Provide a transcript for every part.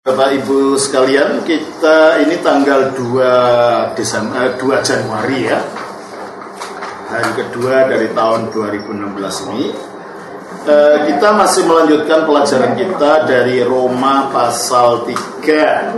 Bapak Ibu sekalian, kita ini tanggal 2 Januari ya, hari kedua dari tahun 2016 ini. Kita masih melanjutkan pelajaran kita dari Roma pasal 3.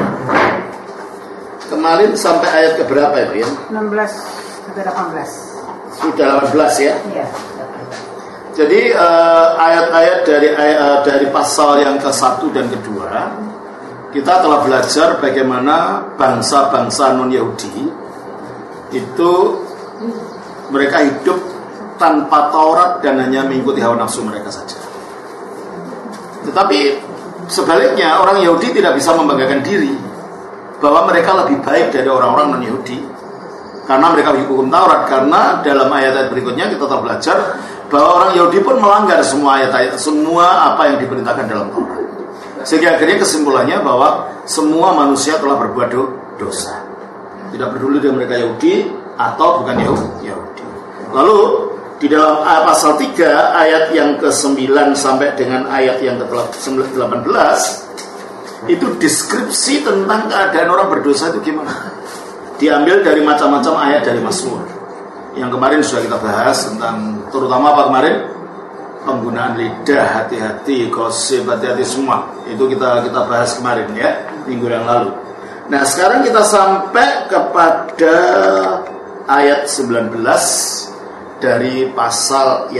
Kemarin sampai ayat keberapa itu ya? 16 sampai 18. Sudah 18 ya? Iya. Jadi ayat-ayat dari pasal yang ke-1 dan ke-2 kita telah belajar bagaimana bangsa-bangsa non-Yahudi itu mereka hidup tanpa Taurat dan hanya mengikuti hawa nafsu mereka saja. Tetapi sebaliknya orang Yahudi tidak bisa membanggakan diri bahwa mereka lebih baik dari orang-orang non-Yahudi karena mereka hukum Taurat. Karena dalam ayat-ayat berikutnya kita telah belajar bahwa orang Yahudi pun melanggar semua ayat-ayat, semua apa yang diperintahkan dalam Taurat. Sehingga akhirnya kesimpulannya bahwa semua manusia telah berbuat dosa. Tidak peduli dengan mereka Yahudi atau bukan Yahudi. Lalu di dalam pasal 3 ayat yang ke-9 sampai dengan ayat yang ke-18 itu deskripsi tentang keadaan orang berdosa itu gimana. Diambil dari macam-macam ayat dari Mazmur. Yang kemarin sudah kita bahas tentang terutama apa kemarin? Penggunaan lidah, hati-hati, gosip, hati-hati semua. Itu kita bahas kemarin ya, minggu yang lalu. Nah, sekarang kita sampai kepada ayat 19 dari pasal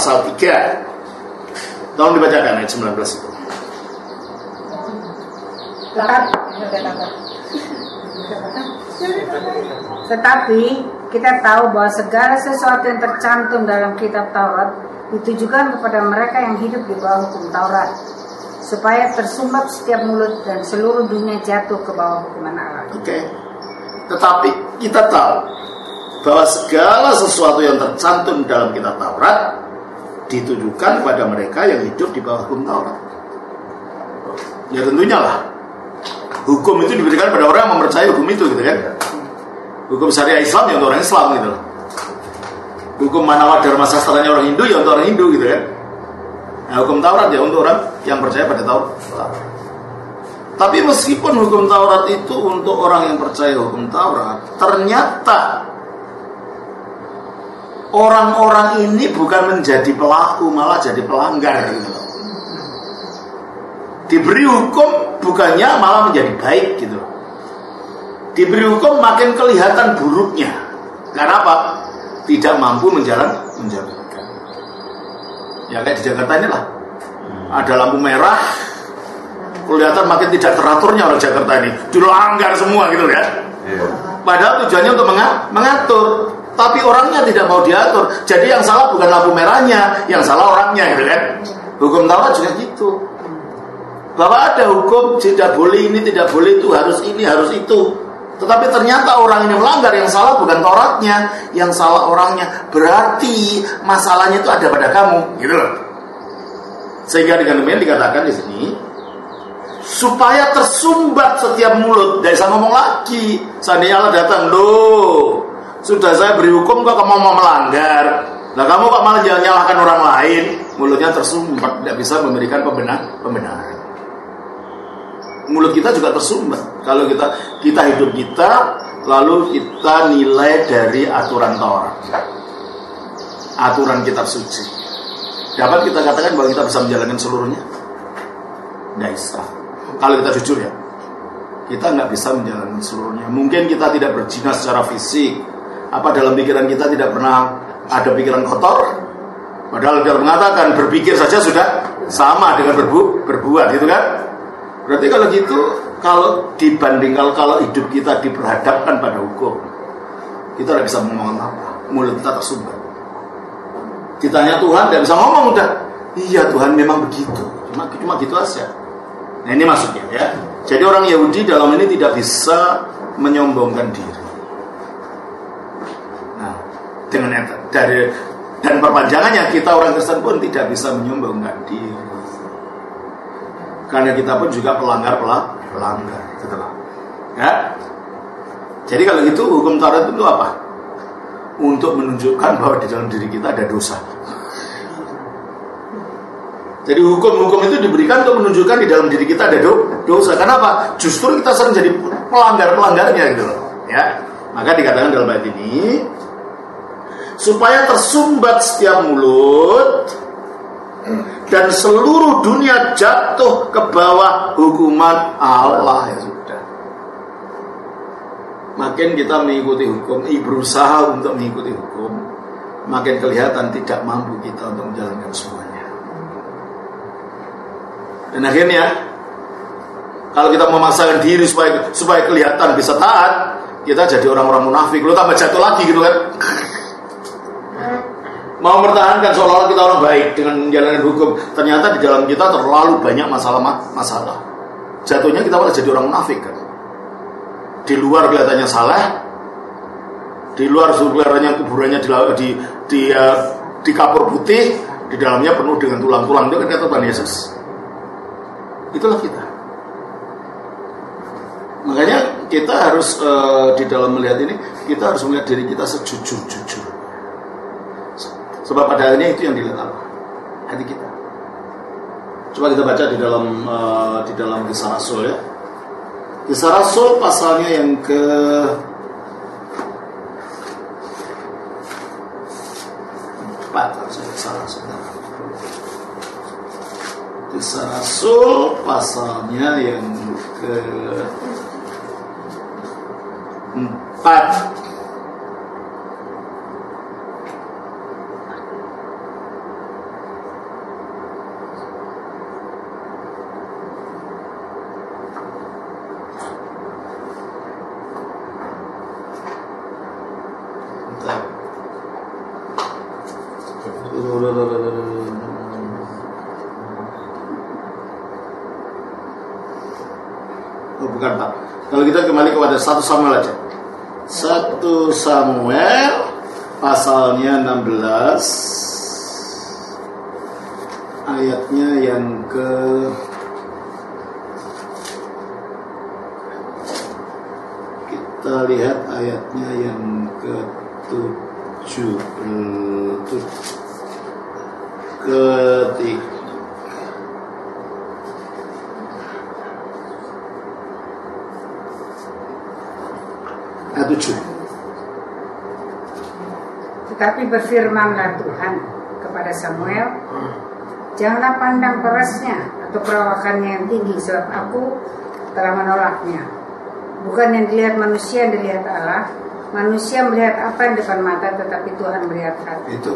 3. Tolong dibacakan ayat 19 itu. Tetapi kita tahu bahwa segala sesuatu yang tercantum dalam kitab Taurat ditujukan kepada mereka yang hidup di bawah hukum Taurat, supaya tersumbat setiap mulut dan seluruh dunia jatuh ke bawah hukuman Allah. Oke. Tetapi kita tahu bahwa segala sesuatu yang tercantum dalam kitab Taurat ditujukan kepada mereka yang hidup di bawah hukum Taurat. Ya tentunya lah. Hukum itu diberikan pada orang yang mempercayai hukum itu gitu kan. Hukum syariah Islam ya untuk orang Islam gitu. Hukum manawat dharma sastranya orang Hindu ya untuk orang Hindu gitu kan. Nah, hukum Taurat ya untuk orang yang percaya pada Taurat. Tapi meskipun hukum Taurat itu untuk orang yang percaya hukum Taurat, ternyata orang-orang ini bukan menjadi pelaku, malah jadi pelanggar gitu. Diberi hukum bukannya malah menjadi baik gitu. Diberi hukum makin kelihatan buruknya. Karena apa? Tidak mampu menjalankan. Ya kayak di Jakarta ini lah. Ada lampu merah, kelihatan makin tidak teraturnya orang Jakarta ini. Dilanggar semua gitu ya. Padahal tujuannya untuk mengatur, tapi orangnya tidak mau diatur. Jadi yang salah bukan lampu merahnya, yang salah orangnya gitu kan. Hukum Taurat juga gitu. Bahwa ada hukum tidak boleh ini, tidak boleh itu, harus ini, harus itu. Tetapi ternyata orang ini melanggar, yang salah bukan Tauratnya, yang salah orangnya. Berarti masalahnya itu ada pada kamu, gitu loh. Sehingga dengan demikian dikatakan di sini, supaya tersumbat setiap mulut, tidak bisa ngomong lagi. Seandainya Allah datang, loh, sudah saya beri hukum kok kamu mau melanggar. Nah kamu kok malah jangan nyalahkan orang lain. Mulutnya tersumbat, tidak bisa memberikan pembenaran. Mulut kita juga tersumbat. Kalau kita hidup kita, lalu kita nilai dari aturan Taurat, aturan kitab suci. Dapat kita katakan bahwa kita bisa menjalankan seluruhnya? Nggak bisa. Kalau kita jujur ya, kita nggak bisa menjalankan seluruhnya. Mungkin kita tidak berzina secara fisik. Apa dalam pikiran kita tidak pernah ada pikiran kotor? Padahal dia mengatakan berpikir saja sudah sama dengan berbuat, gitu kan? Berarti kalau gitu, kalau hidup kita diperhadapkan pada hukum, kita tidak bisa ngomong apa, mulut kita tersumbat. Ditanya Tuhan, tidak bisa ngomong udah. Iya Tuhan memang begitu, cuma gitu aja. Nah ini maksudnya ya. Jadi orang Yahudi dalam ini tidak bisa menyombongkan diri. Nah dan perpanjangannya kita orang Kristen pun tidak bisa menyombongkan diri. Karena kita pun juga pelanggar, gitu loh. Ya. Jadi kalau gitu hukum Taurat itu apa? Untuk menunjukkan bahwa di dalam diri kita ada dosa. Jadi hukum-hukum itu diberikan untuk menunjukkan di dalam diri kita ada dosa. Kenapa? Justru kita sering jadi pelanggar-pelanggarnya gitu loh. Ya, maka dikatakan dalam ayat ini supaya tersumbat setiap mulut dan seluruh dunia jatuh ke bawah hukuman Allah. Ya sudah. Makin kita mengikuti hukum, berusaha untuk mengikuti hukum, makin kelihatan tidak mampu kita untuk menjalankan semuanya. Dan akhirnya kalau kita memaksakan diri supaya kelihatan bisa taat, kita jadi orang-orang munafik. Lu tambah jatuh lagi gitu kan. Mau mempertahankan seolah-olah kita orang baik dengan menjalankan hukum, ternyata di dalam kita terlalu banyak masalah. Jatuhnya kita malah jadi orang munafik kan. Di luar kelihatannya salah, di luar kelihatannya kuburannya di kapur putih, di dalamnya penuh dengan tulang-tulang. Itu kan kata Tuhan Yesus. Itulah kita. Makanya kita harus di dalam melihat ini, kita harus melihat diri kita sejujur-jujur. Sebab pada akhirnya itu yang dilihat Allah, hati kita. Coba kita baca di dalam Kisah Rasul ya. Kisah Rasul pasalnya yang ke Kisah Rasul pasalnya yang ke-4. Bukan Pak. Kalau kita kembali kepada 1 Samuel aja. 1 Samuel pasalnya 16 ayatnya yang ke kita lihat ayatnya yang ke 7 ketiga. Ayat 7. Tetapi berfirmanlah Tuhan kepada Samuel, janganlah pandang parasnya atau perawakannya yang tinggi, sebab aku telah menolaknya. Bukan yang dilihat manusia yang dilihat Allah. Manusia melihat apa yang depan mata, tetapi Tuhan melihat hati. Itu.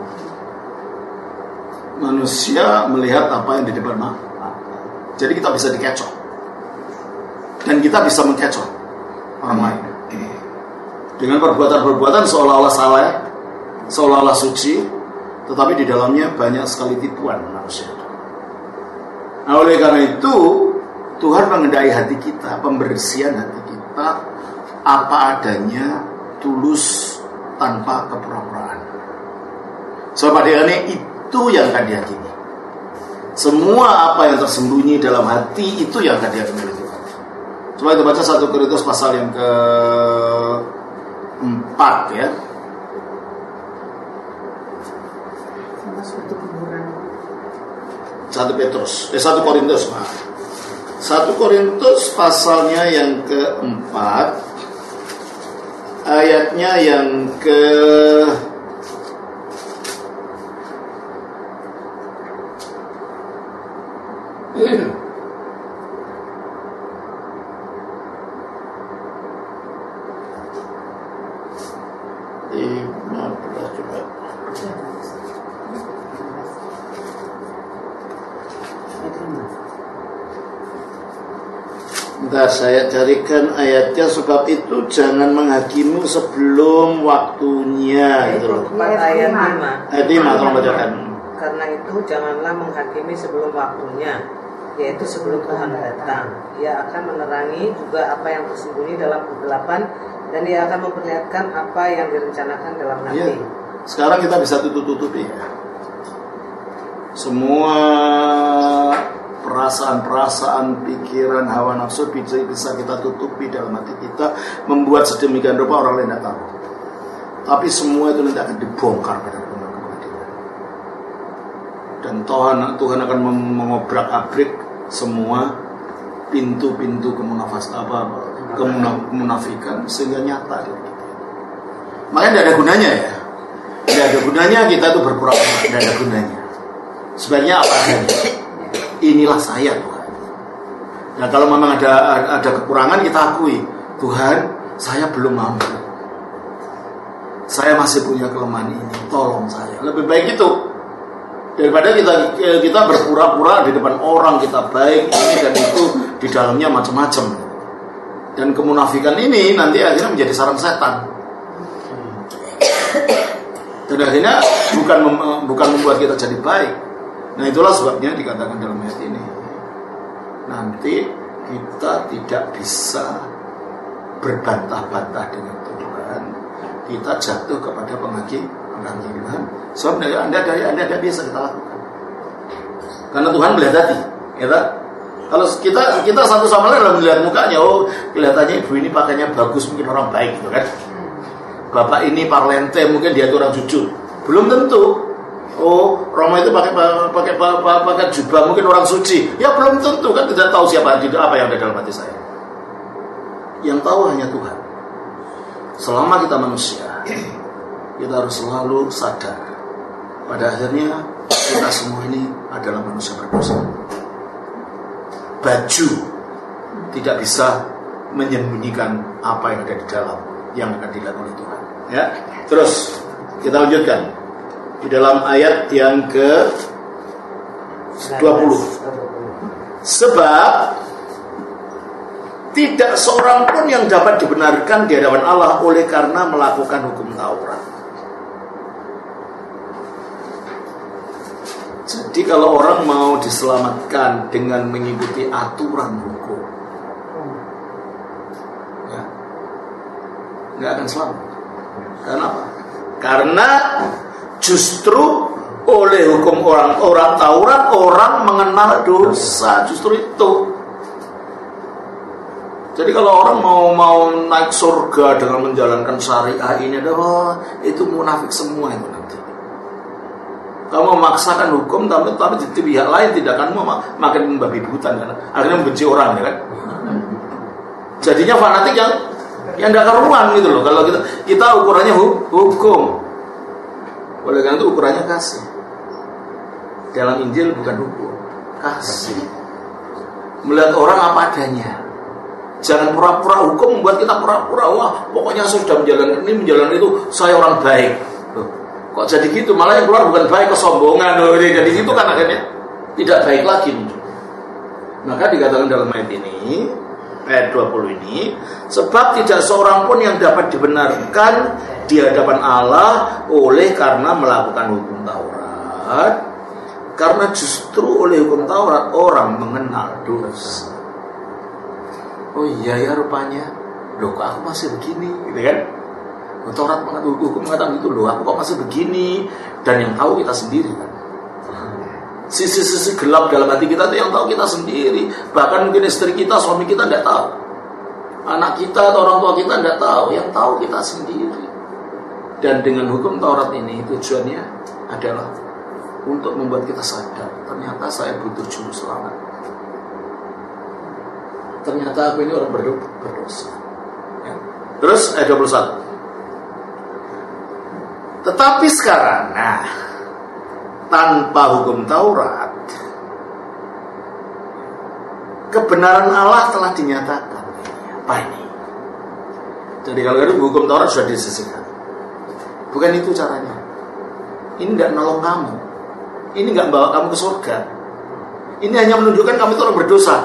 Manusia melihat apa yang di depan mata. Jadi kita bisa dikecoh. Dan kita bisa mengecoh orang lain. Dengan perbuatan-perbuatan seolah-olah salah, seolah-olah suci, tetapi di dalamnya banyak sekali tipuan manusia. Nah, oleh karena itu Tuhan mengendai hati kita, pembersihan hati kita apa adanya, tulus, tanpa kepura-puraan. Sebab adanya itu yang akan dihakimi. Semua apa yang tersembunyi dalam hati itu yang akan dihakimi oleh Tuhan. Coba kita baca 1 Korintus pasal yang ke-4 ya. Satu Korintus, maaf. 1 Korintus pasalnya yang ke-4 ayatnya yang ke saya carikan ayatnya. Sebab itu jangan menghakimu sebelum waktunya gitu loh. Ayat 5 tolong bacakan. Karena itu janganlah menghakimi sebelum waktunya, yaitu sebelum Tuhan datang. Ia akan menerangi juga apa yang tersembunyi dalam kegelapan, dan ia akan memperlihatkan apa yang direncanakan dalam hati. Sekarang kita bisa tutup-tutupi ya. Semua perasaan-perasaan, pikiran, hawa nafsu bisa kita tutupi dalam hati kita, membuat sedemikian rupa orang lain tidak tahu. Tapi semua itu nanti akan dibongkar pada pengadilan. Dan Tuhan akan mengobrak-abrik semua pintu-pintu kemunafikan sehingga nyata. Makanya tidak ada gunanya ya. Tidak ada gunanya kita tuh berpura-pura, tidak ada gunanya. Sebenarnya apa adanya. Inilah saya Tuhan. Nah kalau memang ada kekurangan kita akui, Tuhan saya belum mampu. Saya masih punya kelemahan ini, tolong saya. Lebih baik itu daripada kita berpura-pura di depan orang kita baik ini dan itu, di dalamnya macam-macam. Dan kemunafikan ini nanti akhirnya menjadi sarang setan. Dan akhirnya bukan membuat kita jadi baik. Nah itulah sebabnya dikatakan dalam ayat ini, nanti kita tidak bisa berbantah-bantah dengan Tuhan. Kita jatuh kepada penghakiman. Sebab Anda tidak bisa kita lakukan. Karena Tuhan melihat hati, ya tak? Kalau kita satu sama lain dalam melihat mukanya, oh kelihatannya ibu ini pakainya bagus, mungkin orang baik gitu kan. Bapak ini parlente, mungkin dia itu orang jujur. Belum tentu. Oh, Roma itu pakai jubah, mungkin orang suci. Ya belum tentu kan, tidak tahu siapa apa yang ada dalam hati saya. Yang tahu hanya Tuhan. Selama kita manusia, kita harus selalu sadar pada akhirnya kita semua ini adalah manusia berdosa. Baju tidak bisa menyembunyikan apa yang ada di dalam yang akan dilihat oleh Tuhan. Ya, terus kita lanjutkan di dalam ayat yang ke 20. Sebab tidak seorang pun yang dapat dibenarkan di hadapan Allah oleh karena melakukan hukum Taurat. Jadi kalau orang mau diselamatkan dengan mengikuti aturan hukum, ya, nggak akan selamat. Kenapa? Karena justru oleh hukum orang Taurat orang mengenal dosa, justru itu. Jadi kalau orang mau naik surga dengan menjalankan syariah ini, itu munafik semua itu nanti. Kamu memaksakan hukum, tapi di pihak lain tidak akan makin membabi buta kan? Akhirnya membenci orang, ya kan? Jadinya fanatik yang tidak karuan gitu loh. Kalau kita ukurannya hukum, oleh karena itu ukurannya kasih. Dalam Injil bukan hukum, kasih. Melihat orang apa adanya. Jangan pura-pura hukum membuat kita pura-pura. Wah, pokoknya saya sudah menjalankan itu, saya orang baik. Loh, kok jadi gitu? Malah yang keluar bukan baik, kesombongan. Jadi itu kan akhirnya tidak baik lagi. Maka dikatakan dalam ayat ini, ayat 20 ini, sebab tidak seorang pun yang dapat dibenarkan di hadapan Allah oleh karena melakukan hukum Taurat. Karena justru oleh hukum Taurat orang mengenal dosa. Oh iya ya rupanya, loh kok aku masih begini, gitu kan? Taurat hukum mengatakan gitu, loh aku kok masih begini. Dan yang tahu kita sendiri kan. Sisi-sisi gelap dalam hati kita itu yang tahu kita sendiri. Bahkan mungkin istri kita, suami kita tidak tahu, anak kita atau orang tua kita tidak tahu. Yang tahu kita sendiri. Dan dengan hukum Taurat ini tujuannya adalah untuk membuat kita sadar, ternyata saya butuh juru selamat. Ternyata aku ini orang berdosa. Ya. Terus ayat 21. Tetapi sekarang, tanpa hukum Taurat, kebenaran Allah telah dinyatakan. Apa ini? Jadi kalau itu hukum Taurat sudah disisihkan. Bukan itu caranya. Ini tidak nolong kamu. Ini nggak bawa kamu ke surga. Ini hanya menunjukkan kamu itu orang berdosa.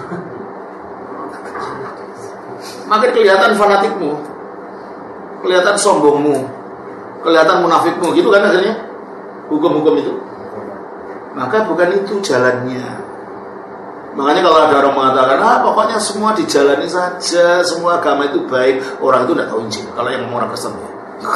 Makin kelihatan fanatikmu, kelihatan sombongmu, kelihatan munafikmu, gitu kan akhirnya hukum-hukum itu. Maka bukan itu jalannya. Makanya kalau ada orang mengatakan, pokoknya semua dijalani saja, semua agama itu baik, orang itu tidak tahu Injil. Kalau yang ngomong orang Kristen ya.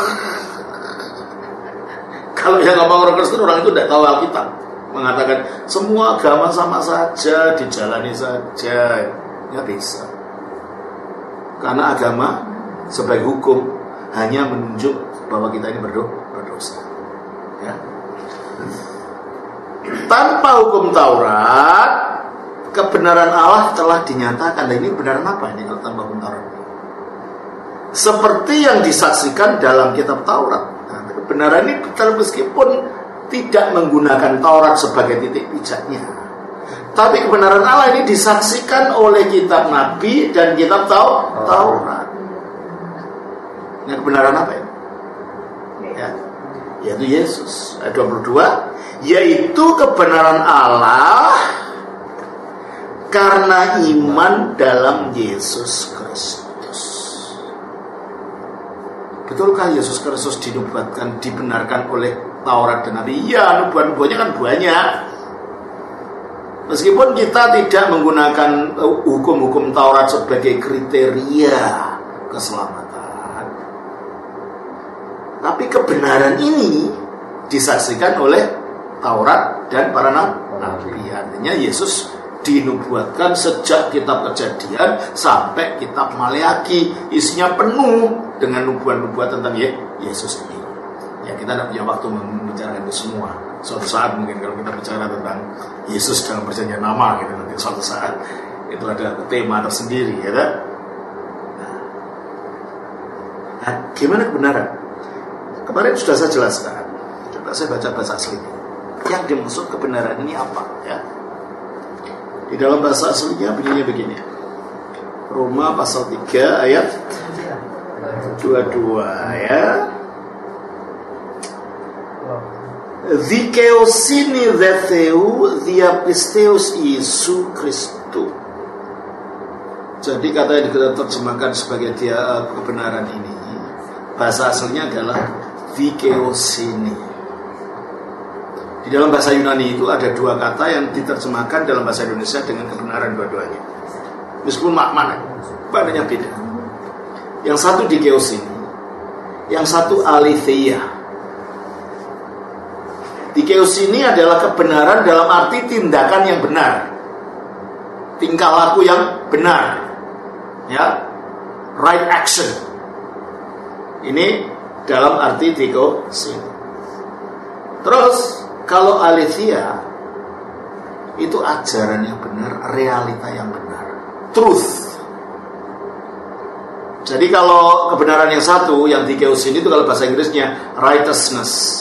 Kalau yang ngomong orang Kristen, orang itu tidak tahu Alkitab. Mengatakan semua agama sama saja, dijalani saja, ya bisa. Karena agama sebagai hukum hanya menunjuk bahwa kita ini berdosa. Ya. Tanpa hukum Taurat, kebenaran Allah telah dinyatakan. Dan ini kebenaran apa ini kalau tanpa hukum Taurat? Seperti yang disaksikan dalam kitab Taurat. Nah, kebenaran ini betul meskipun tidak menggunakan Taurat sebagai titik pijaknya. Tapi kebenaran Allah ini disaksikan oleh kitab Nabi dan kitab Taurat. Nah, kebenaran apa ini? Ya, yaitu Yesus. Ayat 22, yaitu kebenaran Allah karena iman dalam Yesus Kristus. Betulkah Yesus Kristus dinubuatkan, dibenarkan oleh Taurat dan Nabi? Ya, nubuat-nubuatnya kan banyak. Meskipun kita tidak menggunakan hukum-hukum Taurat sebagai kriteria keselamatan, tapi kebenaran ini disaksikan oleh Taurat dan para nabi. Artinya Yesus dinubuatkan sejak kitab Kejadian sampai kitab Maleaki, isinya penuh dengan nubuat-nubuat tentang Yesus ini. Ya, kita tidak punya waktu membicarakan itu semua. Suatu saat mungkin kalau kita bicara tentang Yesus dalam perjanjian lama gitu, nanti suatu saat itu ada tema tersendiri, ya kan? Nah, gimana kebenaran? Kemarin sudah saya jelaskan. Coba saya baca bahasa aslinya. Yang dimaksud kebenaran ini apa? Ya. Di dalam bahasa aslinya bunyinya begini. Roma pasal 3 ayat 22 ya. Dikeosini theu diapisteus Yesu Kristus. Jadi kata yang diterjemahkan sebagai dia kebenaran ini, bahasa aslinya adalah dikeosini. Di dalam bahasa Yunani itu ada dua kata yang diterjemahkan dalam bahasa Indonesia dengan kebenaran dua-duanya. Meskipun maknanya beda. Yang satu dikeosini, yang satu aletheia. Dikeosini adalah kebenaran dalam arti tindakan yang benar, tingkah laku yang benar, ya, right action. Ini dalam arti dikeosini. Terus kalau aletheia itu ajaran yang benar, realita yang benar, truth. Jadi kalau kebenaran yang satu, yang dikeosini itu kalau bahasa Inggrisnya righteousness.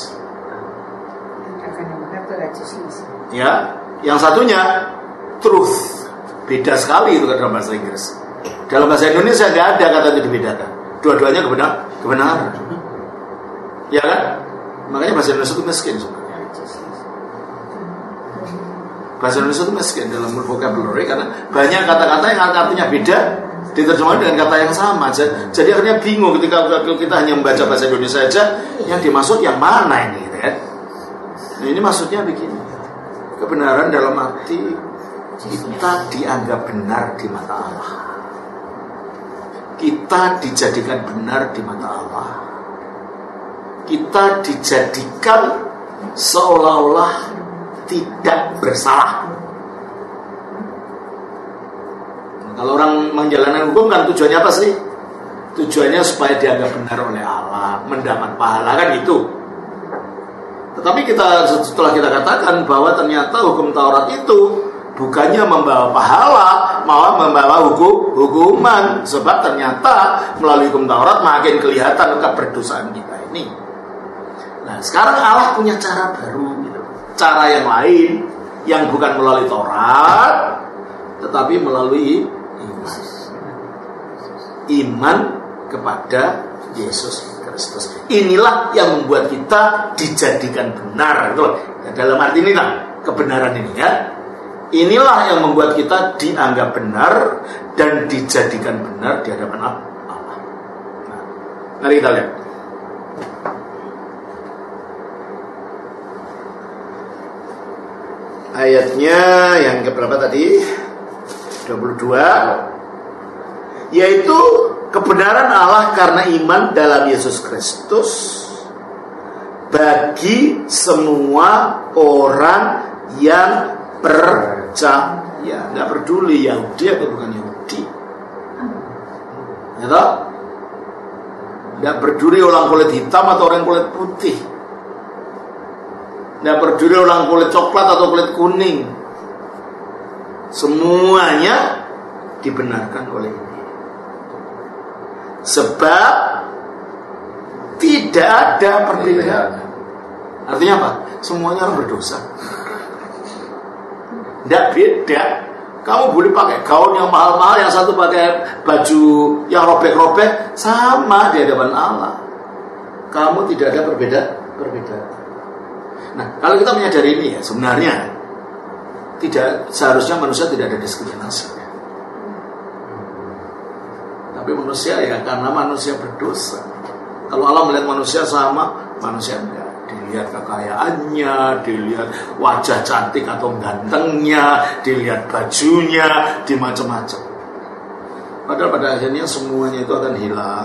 Ya, yang satunya truth. Beda sekali itu dalam bahasa Inggris. Dalam bahasa Indonesia nggak ada kata itu dibedakan. Dua-duanya kebenaran. Ya kan? Makanya bahasa Indonesia itu miskin sebenarnya. Bahasa Indonesia itu miskin dalam vocabulary karena banyak kata-kata yang artinya beda diterjemahkan dengan kata yang sama. Jadi akhirnya bingung ketika kita hanya membaca bahasa Indonesia saja, yang dimaksud yang mana ini, gitu kan? Nah, ini maksudnya begini. Kebenaran dalam arti kita dianggap benar di mata Allah. Kita dijadikan benar di mata Allah. Kita dijadikan seolah-olah tidak bersalah. Kalau orang menjalankan hukum kan tujuannya apa sih? Tujuannya supaya dianggap benar oleh Allah, mendapat pahala, kan itu. Tetapi setelah kita katakan bahwa ternyata hukum Taurat itu bukannya membawa pahala, malah membawa hukuman. Sebab ternyata melalui hukum Taurat makin kelihatan keberdosaan kita ini. Nah, sekarang Allah punya cara baru, gitu. Cara yang lain, yang bukan melalui Taurat, tetapi melalui iman kepada Yesus Kristus. Inilah yang membuat kita dijadikan benar. Dalam arti ini kebenaran ini, ya. Inilah yang membuat kita dianggap benar dan dijadikan benar di hadapan Allah. Nah, mari kita lihat. Ayatnya yang keberapa tadi? 22. Yaitu kebenaran Allah karena iman dalam Yesus Kristus bagi semua orang yang percaya. Nggak peduli Yahudi atau bukan Yahudi, ya, nggak peduli orang kulit hitam atau orang kulit putih. Tidak peduli orang kulit coklat atau kulit kuning, semuanya dibenarkan oleh ini. Sebab tidak ada perbedaan. Artinya apa? Semuanya orang berdosa. Tidak beda. Kamu boleh pakai gaun yang mahal-mahal, yang satu pakai baju yang robek-robek, sama di hadapan Allah. Kamu tidak ada perbedaan. Nah, kalau kita menyadari ini ya, sebenarnya tidak seharusnya manusia tidak ada diskriminasi. Tapi manusia ya karena manusia berdosa. Kalau Allah melihat manusia sama, manusia enggak. Dilihat kekayaannya, dilihat wajah cantik atau gantengnya, dilihat bajunya, di macam-macam. Padahal pada akhirnya semuanya itu akan hilang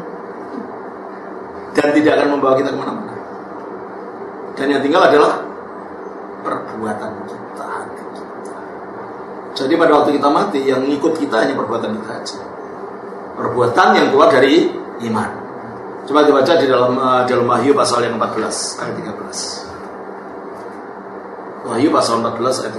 dan tidak akan membawa kita kemana-mana. Dan yang tinggal adalah perbuatan kita. Jadi pada waktu kita mati, yang ikut kita hanya perbuatan kita saja. Perbuatan yang keluar dari iman. Coba dibaca di dalam Wahyu pasal yang 14 ayat 13. Wahyu pasal 14 ayat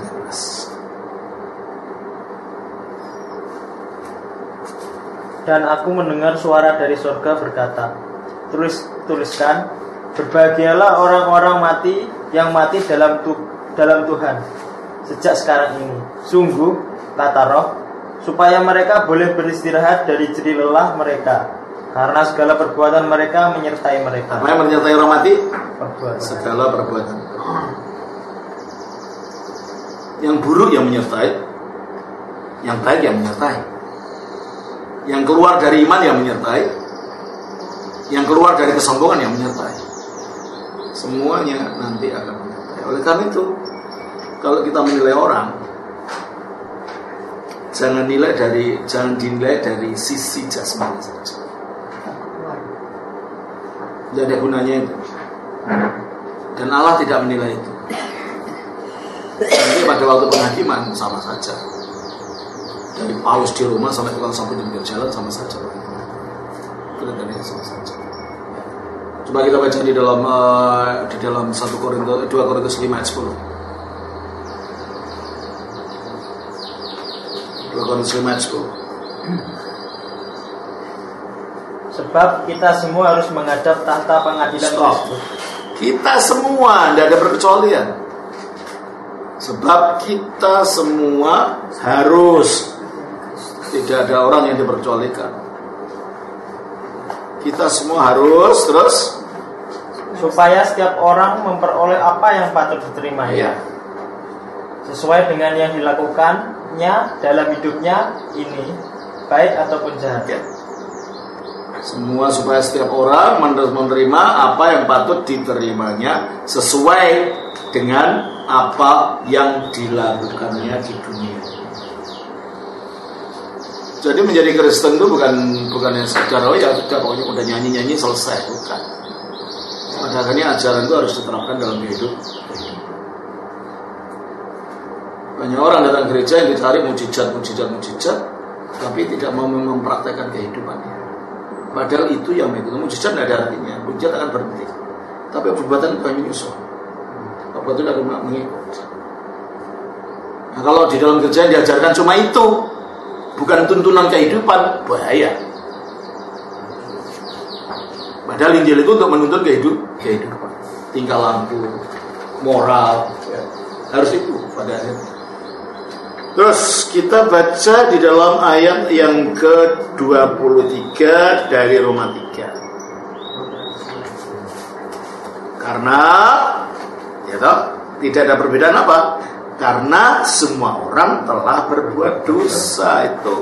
13. Dan aku mendengar suara dari surga berkata, tuliskan, berbahagialah orang-orang yang mati dalam Tuhan sejak sekarang ini. Sungguh, kata Roh, supaya mereka boleh beristirahat dari jerih lelah mereka. Karena segala perbuatan mereka menyertai mereka. Apa yang menyertai orang mati? Perbuatan. Segala perbuatan. Yang buruk yang menyertai, yang baik yang menyertai. Yang keluar dari iman yang menyertai, yang keluar dari kesombongan yang menyertai. Semuanya nanti akan menyertai. Oleh karena itu, kalau kita menilai orang, jangan dinilai dari sisi jasmani saja. Tidak ada gunanya itu. Dan Allah tidak menilai itu. Nanti pada waktu penghakiman sama saja. Dari paus di rumah sampai tukang sapu di pinggir jalan sama saja. Kelihatannya sama saja. Coba kita baca di dalam 2 Korintus 5 ayat 10. 2 Korintus 5 ayat 10. Sebab kita semua harus menghadap tahta pengadilan Kristus. Kita semua, tidak ada perkecualian. Sebab kita semua harus, tidak ada orang yang diperkecualikan. Kita semua harus terus, supaya setiap orang memperoleh apa yang patut diterimanya, sesuai dengan yang dilakukannya dalam hidupnya ini, baik ataupun jahat. Semua supaya setiap orang menerima apa yang patut diterimanya sesuai dengan apa yang dilakukannya di dunia. Jadi menjadi Kristen itu bukan yang sekedar ya sudah pokoknya udah nyanyi selesai, bukan. Pada akhirnya ajaran itu harus diterapkan dalam hidup. Banyak orang datang gereja yang dicari mujizat, tapi tidak mau mempraktekkan kehidupannya. Padahal itu yang itu mujizat tidak ada artinya. Mujizat akan berhenti, tapi perbuatan itu hanya menyusul. Perbuatan akan mengikut. Nah, kalau di dalam gereja diajarkan cuma itu, bukan tuntunan kehidupan, bahaya. Padahal Injil itu untuk menuntun kehidupan, tingkah laku, moral, harus itu pada akhirnya. Terus kita baca di dalam ayat yang ke-23 dari Roma 3. Karena tidak ada perbedaan apa? Karena semua orang telah berbuat dosa itu.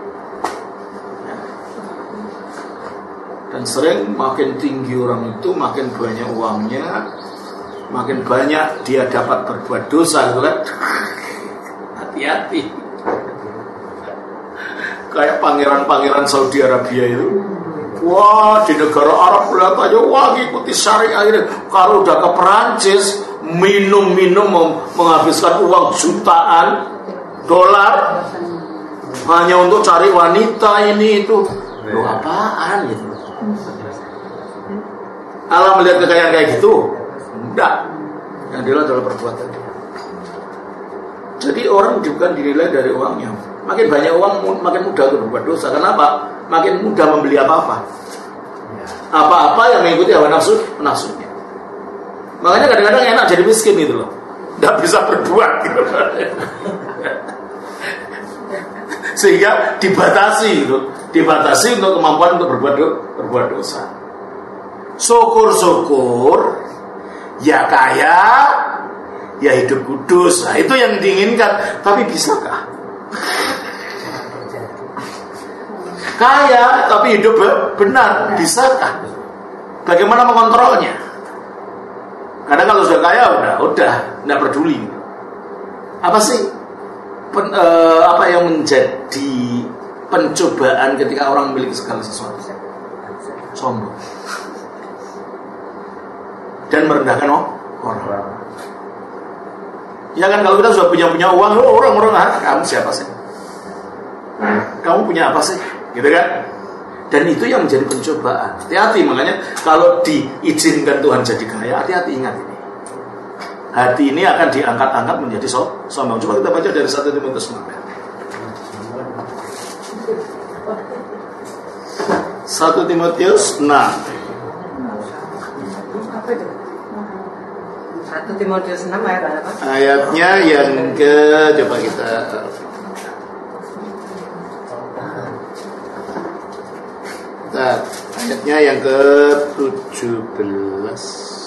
Dan sering makin tinggi orang itu, makin banyak uangnya, makin banyak dia dapat berbuat dosa, gitu kan? Hati-hati. Kayak pangeran-pangeran Saudi Arabia itu, wah di negara Arab lihat aja, wah ngikuti syariah ini. Kalau udah ke Perancis, minum menghabiskan uang jutaan dolar hanya untuk cari wanita ini itu. Loh apaan gitu? Allah melihat kekayaan kayak gitu? Enggak. Yang dinilai adalah perbuatan dia. Jadi orang bukan dinilai dari uangnya. Makin banyak uang, makin mudah untuk berbuat dosa. Kenapa? Makin mudah membeli apa-apa. Apa-apa yang mengikuti hawa nafsunya. Makanya kadang-kadang enak jadi miskin gitu loh. Nggak bisa berbuat gitu. Sehingga dibatasi gitu. Dibatasi untuk kemampuan untuk berbuat dosa. Syukur-syukur ya kaya, ya hidup kudus. Nah, itu yang diinginkan. Tapi bisakah? Kaya tapi hidup benar, bisakah? Bagaimana mengontrolnya? Karena kalau sudah kaya udah nggak peduli. Apa sih apa yang menjadi pencobaan ketika orang memiliki segala sesuatu? Sombong dan merendahkan orang. Ya kan, kalau kita sudah punya uang, orang-orang kamu siapa sih? Kamu punya apa sih? Gitu kan? Dan itu yang menjadi pencobaan. Hati-hati, makanya kalau diizinkan Tuhan jadi kaya, hati-hati, ingat ini. Hati ini akan diangkat-angkat menjadi sombong. Coba kita baca dari 1 Timotius 6. 1 Timotius 6. 1 Timotius 6 ayat apa? Ayatnya yang coba kita ayatnya yang ke-17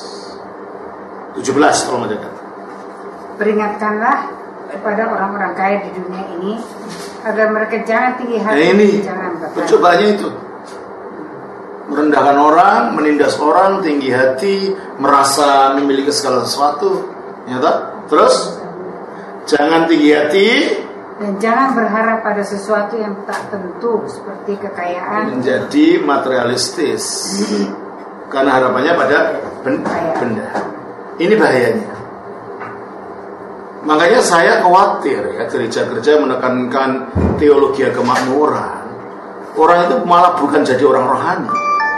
kalau tidak. Peringatkanlah kepada orang-orang kaya di dunia ini agar mereka jangan tinggi hati. Nah, ini jangan percobaannya itu merendahkan orang, menindas orang, tinggi hati, merasa memiliki segala sesuatu. Ya tak? Terus jangan tinggi hati dan jangan berharap pada sesuatu yang tak tentu seperti kekayaan. Menjadi materialistis karena harapannya pada benda. Ini bahayanya. Makanya saya khawatir ya, gereja-gereja menekankan teologi kemakmuran. Orang itu malah bukan jadi orang rohani.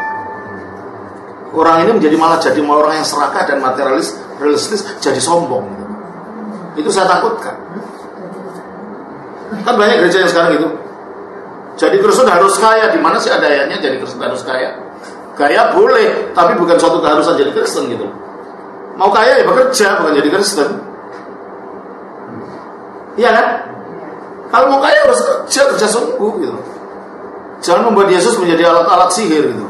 Orang ini malah jadi orang yang serakah dan materialistis, jadi sombong. Itu saya takutkan. Kan banyak gereja yang sekarang itu. Jadi Kristen harus kaya. Di mana sih ada ayatnya jadi Kristen harus kaya? Kaya boleh, tapi bukan suatu keharusan jadi Kristen gitu. Mau kaya ya bekerja, bukan jadi Kristen. Iya kan? Kalau mau kaya harus kerja sungguh gitu. Jangan membuat Yesus menjadi alat-alat sihir gitu.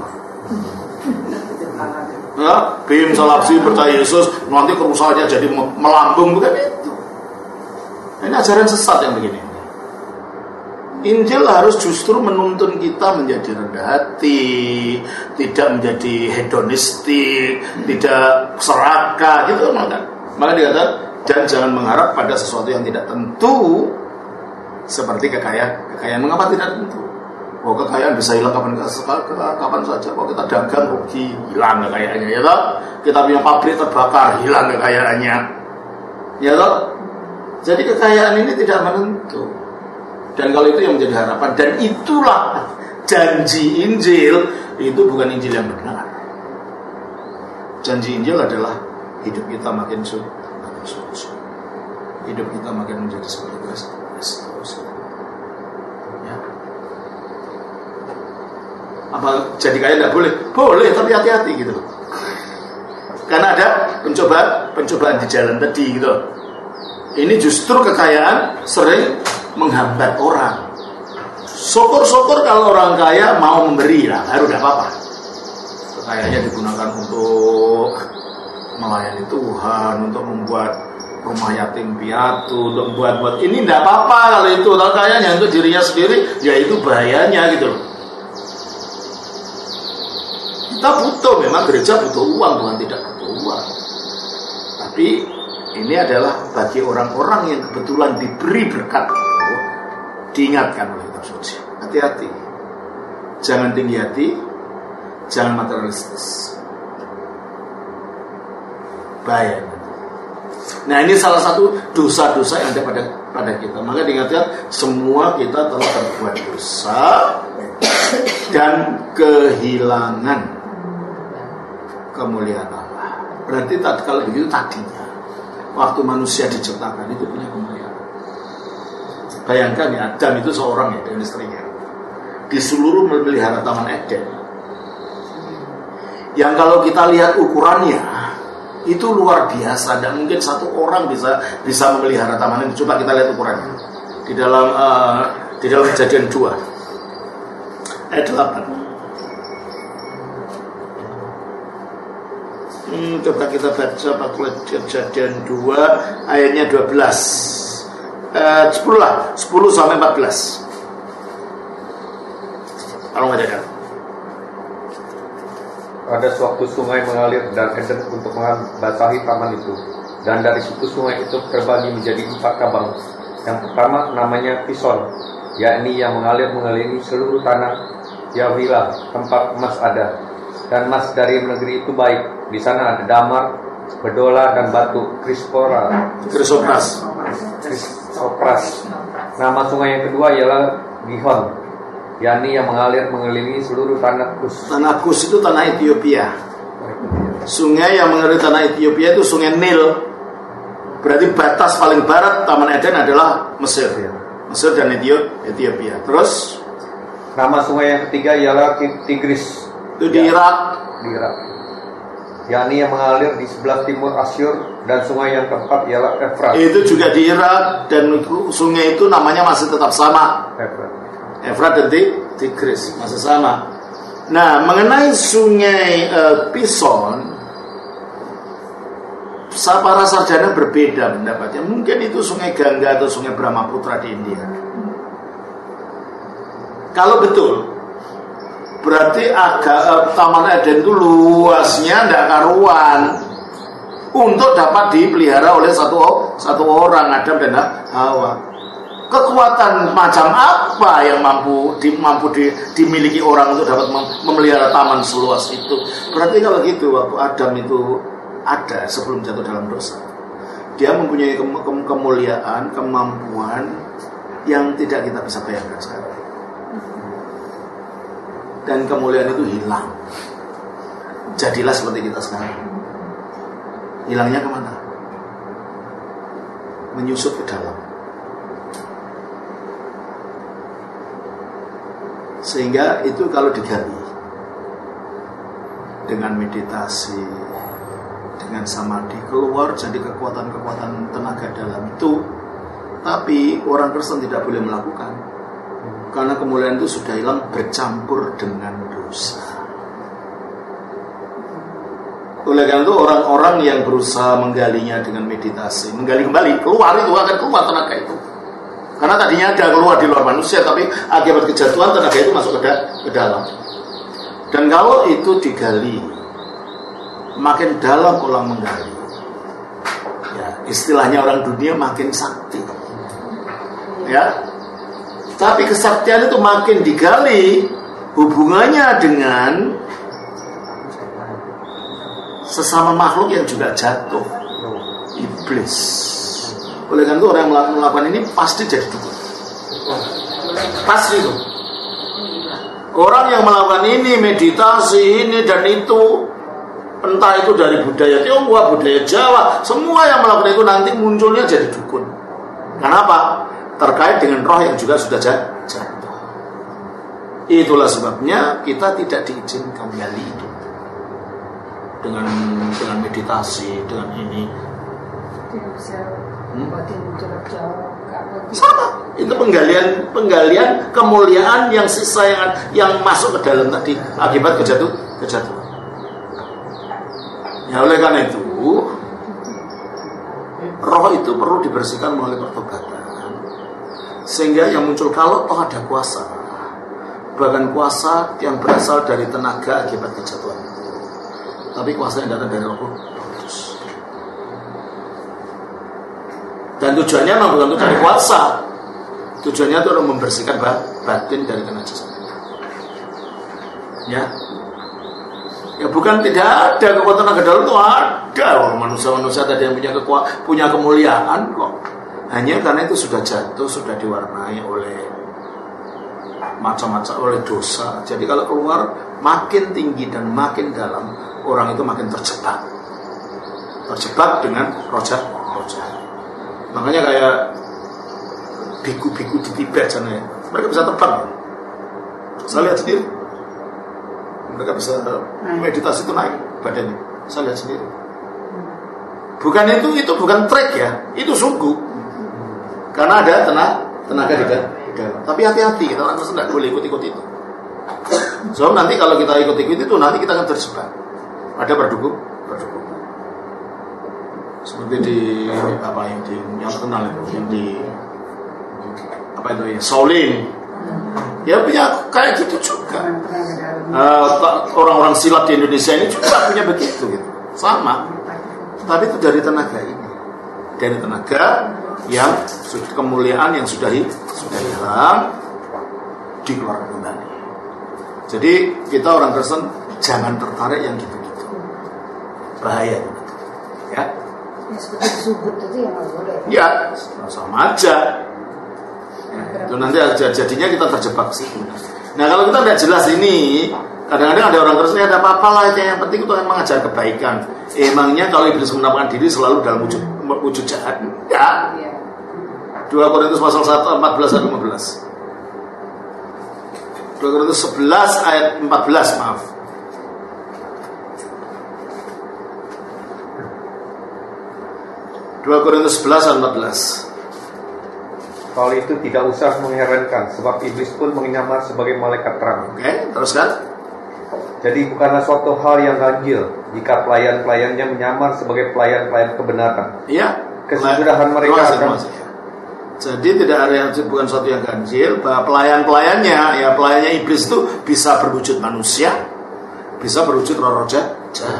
Ya, bim salapsi percaya Yesus, nanti kerusakannya jadi melambung, bukan itu. Ini ajaran sesat yang begini. Injil harus justru menuntun kita menjadi rendah hati, tidak menjadi hedonistik, tidak serakah gitu kan. Maka dikatakan dan jangan mengharap pada sesuatu yang tidak tentu seperti kekayaan. Mengapa tidak tentu? Oh, kekayaan bisa hilang kapan saja. Kalau kita dagang rugi, hilang kekayaannya, ya toh? Kita punya pabrik terbakar, hilang kekayaannya, ya toh? Jadi kekayaan ini tidak menentu. Dan kalau itu yang menjadi harapan, dan itulah janji Injil, itu bukan Injil yang benar. Janji Injil adalah hidup kita makin suci, hidup kita makin menjadi seperti Kristus. Ya. Apa jadi kaya tidak boleh? Boleh, tapi hati-hati gitu loh. Karena ada pencobaan di jalan tadi gitu. Ini justru kekayaan sering menghambat orang. Syukur-syukur kalau orang kaya mau memberi lah, baru tidak apa-apa. Kekayaannya digunakan untuk melayani Tuhan, untuk membuat rumah yatim piatu, untuk buat ini tidak apa-apa kalau itu. Kalau kayanya untuk dirinya sendiri, ya itu bahayanya gitu loh. Kita butuh, memang gereja butuh uang, Tuhan tidak butuh uang. Tapi ini adalah bagi orang-orang yang kebetulan diberi berkat, diingatkan oleh kitab suci. Hati-hati, jangan tinggi hati, jangan materialistis. Bahaya. Nah, ini salah satu dosa-dosa yang ada pada kita. Maka diingatkan, semua kita telah berbuat dosa dan kehilangan kemuliaan Allah. Berarti kalau begitu tadinya waktu manusia diciptakan itu punya kemuliaan. Bayangkan ya, Adam itu seorang ya dengan istrinya di seluruh memelihara Taman Eden, yang kalau kita lihat ukurannya itu luar biasa. Tidak mungkin satu orang bisa memelihara taman ini. Coba kita lihat ukurannya di dalam Kejadian 2 ayat 8. Coba kita baca Kejadian 2 ayatnya 12, 10 lah, 10 sampai 14. Kalau nggak ada. Pada suatu sungai mengalir dan Eden untuk membasahi taman itu, dan dari situ sungai itu terbagi menjadi 4 cabang. Yang pertama namanya Pison, yakni yang mengalir mengelilingi seluruh tanah Yavila, tempat emas ada. Dan emas dari negeri itu baik. Di sana ada damar, bedola dan batu krisopras. Nama sungai yang kedua ialah Gihon, yakni yang mengalir mengelilingi seluruh tanah Kus. Tanah Kus itu tanah Ethiopia. Sungai yang mengalir tanah Ethiopia itu sungai Nil. Berarti batas paling barat Taman Eden adalah Mesir. Mesir dan Ethiopia. Terus nama sungai yang ketiga ialah Tigris. Itu di Irak. yakni yang mengalir di sebelah timur Asyur, dan sungai yang keempat ialah Efrat. Itu juga di Irak, dan sungai itu namanya masih tetap sama. Efrat dan Tigris masih sama. Nah, mengenai sungai Pison, para sarjana berbeda pendapatnya. Mungkin itu sungai Gangga atau sungai Brahmaputra di India. Kalau betul, berarti Taman Eden itu luasnya tidak karuan untuk dapat dipelihara oleh satu orang, Adam dan Hawa. Kekuatan macam apa yang mampu dimiliki orang untuk dapat memelihara taman seluas itu? Berarti kalau gitu, waktu Adam itu ada sebelum jatuh dalam dosa, dia mempunyai kemuliaan, kemampuan yang tidak kita bisa bayangkan sekarang. Dan kemuliaan itu hilang. Jadilah seperti kita sekarang. Hilangnya kemana? Menyusup ke dalam. Sehingga itu kalau digali dengan meditasi, dengan samadhi, keluar jadi kekuatan-kekuatan tenaga dalam itu. Tapi orang Kristen tidak boleh melakukan, karena kemuliaan itu sudah hilang, bercampur dengan dosa. Oleh karena itu orang-orang yang berusaha menggalinya dengan meditasi, menggali kembali, keluar itu akan keluar tenaga itu. Karena tadinya ada keluar di luar manusia, tapi akibat kejatuhan tenaga itu masuk ke dalam. Dan kalau itu digali, makin dalam orang menggali, ya, istilahnya orang dunia makin sakti, ya. Tapi kesaktian itu makin digali, hubungannya dengan sesama makhluk yang juga jatuh, iblis. Oleh karena itu orang yang melakukan ini pasti jadi dukun. Pasti itu. Orang yang melakukan ini, meditasi ini dan itu, entah itu dari budaya Tionghoa, budaya Jawa, semua yang melakukan itu nanti munculnya jadi dukun. Kenapa? Terkait dengan roh yang juga sudah jatuh. Itulah sebabnya kita tidak diizinkan gali itu dengan meditasi, dengan ini. Sama. Itu penggalian kemuliaan yang sisa yang masuk ke dalam tadi akibat kejatuhan. Ya, oleh karena itu roh itu perlu dibersihkan melalui pertobatan. Sehingga yang muncul kalau toh ada kuasa, bahkan kuasa yang berasal dari tenaga akibat kejatuhan, tapi kuasa yang datang dari Roh Kudus. Dan tujuannya memang bukan untuk cari kuasa, tujuannya itu untuk membersihkan batin dari kenajisan. Ya, bukan tidak ada kekuatan tenaga dalam, itu ada. Manusia-manusia tadi yang punya kemuliaan kok. Hanya karena itu sudah jatuh, sudah diwarnai oleh macam-macam, oleh dosa. Jadi kalau keluar makin tinggi dan makin dalam, orang itu makin terjebak dengan roh roja. Makanya kayak biku-biku di Tibet sana ya, mereka bisa terbang. Saya lihat sendiri, mereka bisa meditasi itu naik badannya. Saya lihat sendiri. Bukan itu bukan trik ya, itu sungguh. Karena ada tenaga di dalam. Tapi hati-hati, kita orang Kristen tidak boleh ikut-ikut itu. So nanti kalau kita ikut-ikut itu nanti kita akan terjebak. Ada pendukung. Seperti di apa yang terkenal itu, yang di apa itu ya, Shaolin. Ya punya kayak gitu juga. Orang-orang silat di Indonesia ini juga punya begitu gitu. Sama. Tapi itu dari tenaga ini. Dari tenaga yang kemuliaan yang sudah hilang dikeluarkan kembali. Jadi kita orang Kristen jangan tertarik yang gitu-gitu. Bahaya gitu. Ya. Ya seperti subut itu yang nggak boleh. Ya, sama aja. Itu nanti jadinya kita terjebak sih. Nah kalau kita tidak jelas ini, kadang-kadang ada orang Kristen ada apa-apa lah, yang penting itu mengajar kebaikan. Emangnya kalau iblis menampakkan diri selalu dalam wujud jahat? Ya. 2 Korintus pasal 1 14 dan 15. 2 Korintus 11 ayat 14, maaf. Korintus 11 ayat 14. Hal itu tidak usah mengherankan, sebab iblis pun menyamar sebagai malaikat terang. Oke, teruskan. Jadi bukanlah suatu hal yang ganjil jika pelayan-pelayannya menyamar sebagai pelayan-pelayan kebenaran. Iya. Kesudahan mereka akan. Jadi tidak ada yang bukan suatu yang ganjil, bahwa pelayannya iblis itu bisa berwujud manusia, bisa berwujud roh jahat.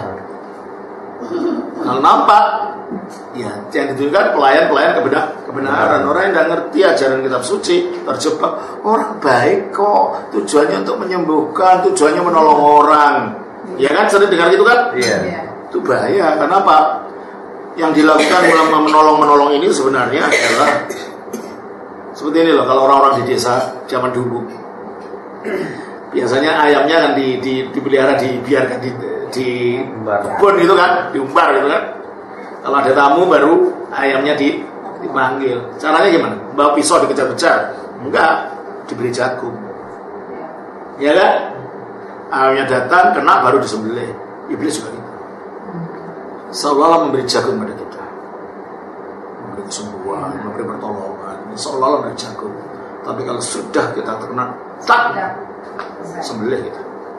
Kalau nampak, ya yang ditunjukkan pelayan kebenaran. Orang yang tidak ngerti ajaran kitab suci terjebak. Orang baik kok, tujuannya untuk menyembuhkan, tujuannya menolong orang. Ya kan, sering dengar gitu kan? Iya. Itu bahaya. Kenapa? Yang dilakukan menolong ini sebenarnya adalah seperti ini loh. Kalau orang-orang di desa zaman dulu, biasanya ayamnya kan dipelihara, dibiarkan di kebun gitu kan, diumbar gitu kan. Kalau ada tamu baru ayamnya dipanggil. Caranya gimana? Bawa pisau dikejar-kejar? Enggak, diberi jagung. Ya kan? Ayamnya datang, kena baru disembelih. Iblis juga gitu. Seolah-olah memberi jagung pada kita, memberi kesembuhan, memberi pertolongan. Seolah-olah memberi jagung. Tapi kalau sudah kita terkena, sembelih kita.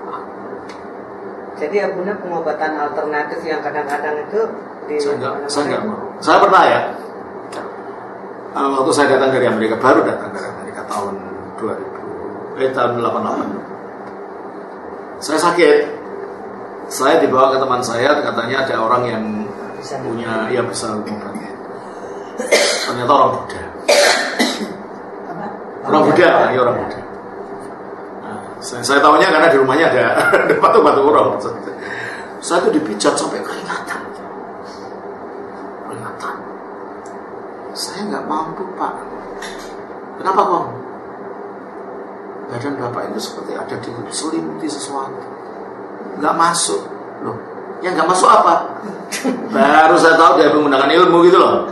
Jadi ya Bunda, pengobatan alternatif yang kadang-kadang itu saya enggak mau. Saya pernah ya, waktu saya datang dari Amerika, baru datang dari Amerika tahun 88. Saya sakit. Saya dibawa ke teman saya, katanya ada orang yang punya, ya bisa mengobati. Ternyata orang Buddha. Orang Buddha. Nah, saya tahunya karena di rumahnya ada batu-batu urang. Saya tuh dipijat sampai keringatan. Saya nggak mampu, Pak. Kenapa kok? Badan Bapak itu seperti ada diselimuti sesuatu. Nggak masuk. Loh, yang nggak masuk apa? Baru saya tahu dia menggunakan ilmu gitu loh.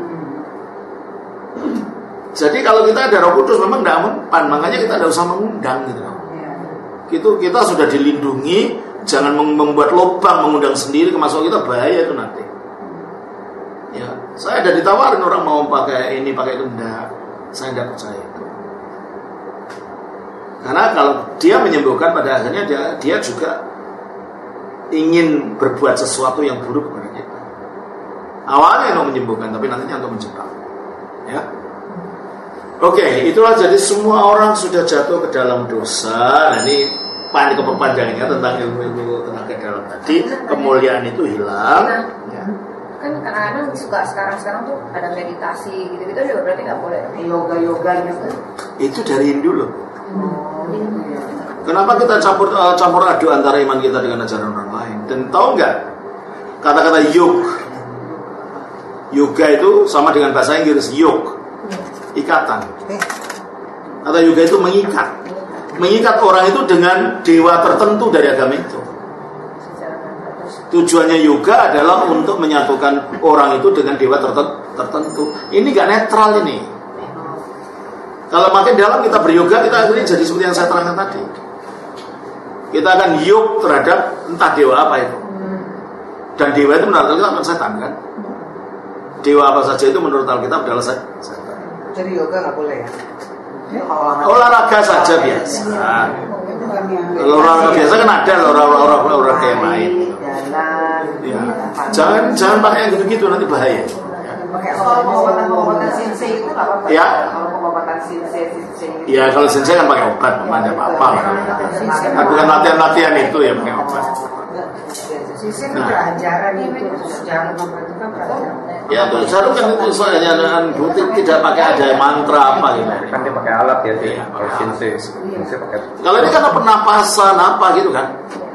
Jadi kalau kita ada Roh Kudus memang tidak mempan, makanya kita tidak usah mengundang gitu loh. Kita sudah dilindungi, jangan membuat lubang mengundang sendiri, kemasukan kita bahaya itu nanti. Ya, saya ada ditawarin orang mau pakai ini, pakai itu, enggak. Saya tidak percaya itu. Karena kalau dia menyembuhkan, pada akhirnya dia juga ingin berbuat sesuatu yang buruk kepada kita. Awalnya untuk menyembuhkan, tapi nantinya untuk menjebak. Ya. Oke, itulah jadi semua orang sudah jatuh ke dalam dosa. Nah, ini kepanjangannya tentang ilmu tenaga dalam tadi, kemuliaan itu hilang. Ya. Kan kadang-kadang suka sekarang tuh ada meditasi gitu-gitu juga berarti nggak boleh. Yoga gitu. Itu dari Hindu loh. Kenapa kita campur aduk antara iman kita dengan ajaran orang lain? Dan tahu nggak kata-kata yoga itu sama dengan bahasa Inggris yoke, ikatan. Kata yoga itu mengikat orang itu dengan dewa tertentu dari agama itu. Tujuannya yoga adalah untuk menyatukan orang itu dengan dewa tertentu. Ini nggak netral ini. Kalau makin dalam kita beryoga, kita akhirnya jadi seperti yang saya terangkan tadi. Kita akan yuk terhadap entah dewa apa itu. Dan dewa itu menurut Alkitab bukan setan kan? Dewa apa saja itu menurut Alkitab adalah setan. Jadi yoga nggak boleh ya? Olahraga saja biasa. Kalau olahraga biasa kan ada olahraga yang lain. Ya. Jangan pakai yang gitu-gitu, nanti bahaya. Kalau pengobatan sensei itu nggak apa-apa. Ya. Kalau pengobatan sensei. Ya kalau sensei kan pakai obat, memang ada apa-apa. Kan bukan latihan itu ya pakai obat. Sisi itu ajaran itu jangan membutuhkan perasaan. Ya itu satu kan itu soalnya tidak pakai ada mantra apa gitu. Kan dia pakai alat ya sih. Iya, Kalau Sensei pakai. Kalau ini kan pernapasan apa gitu kan.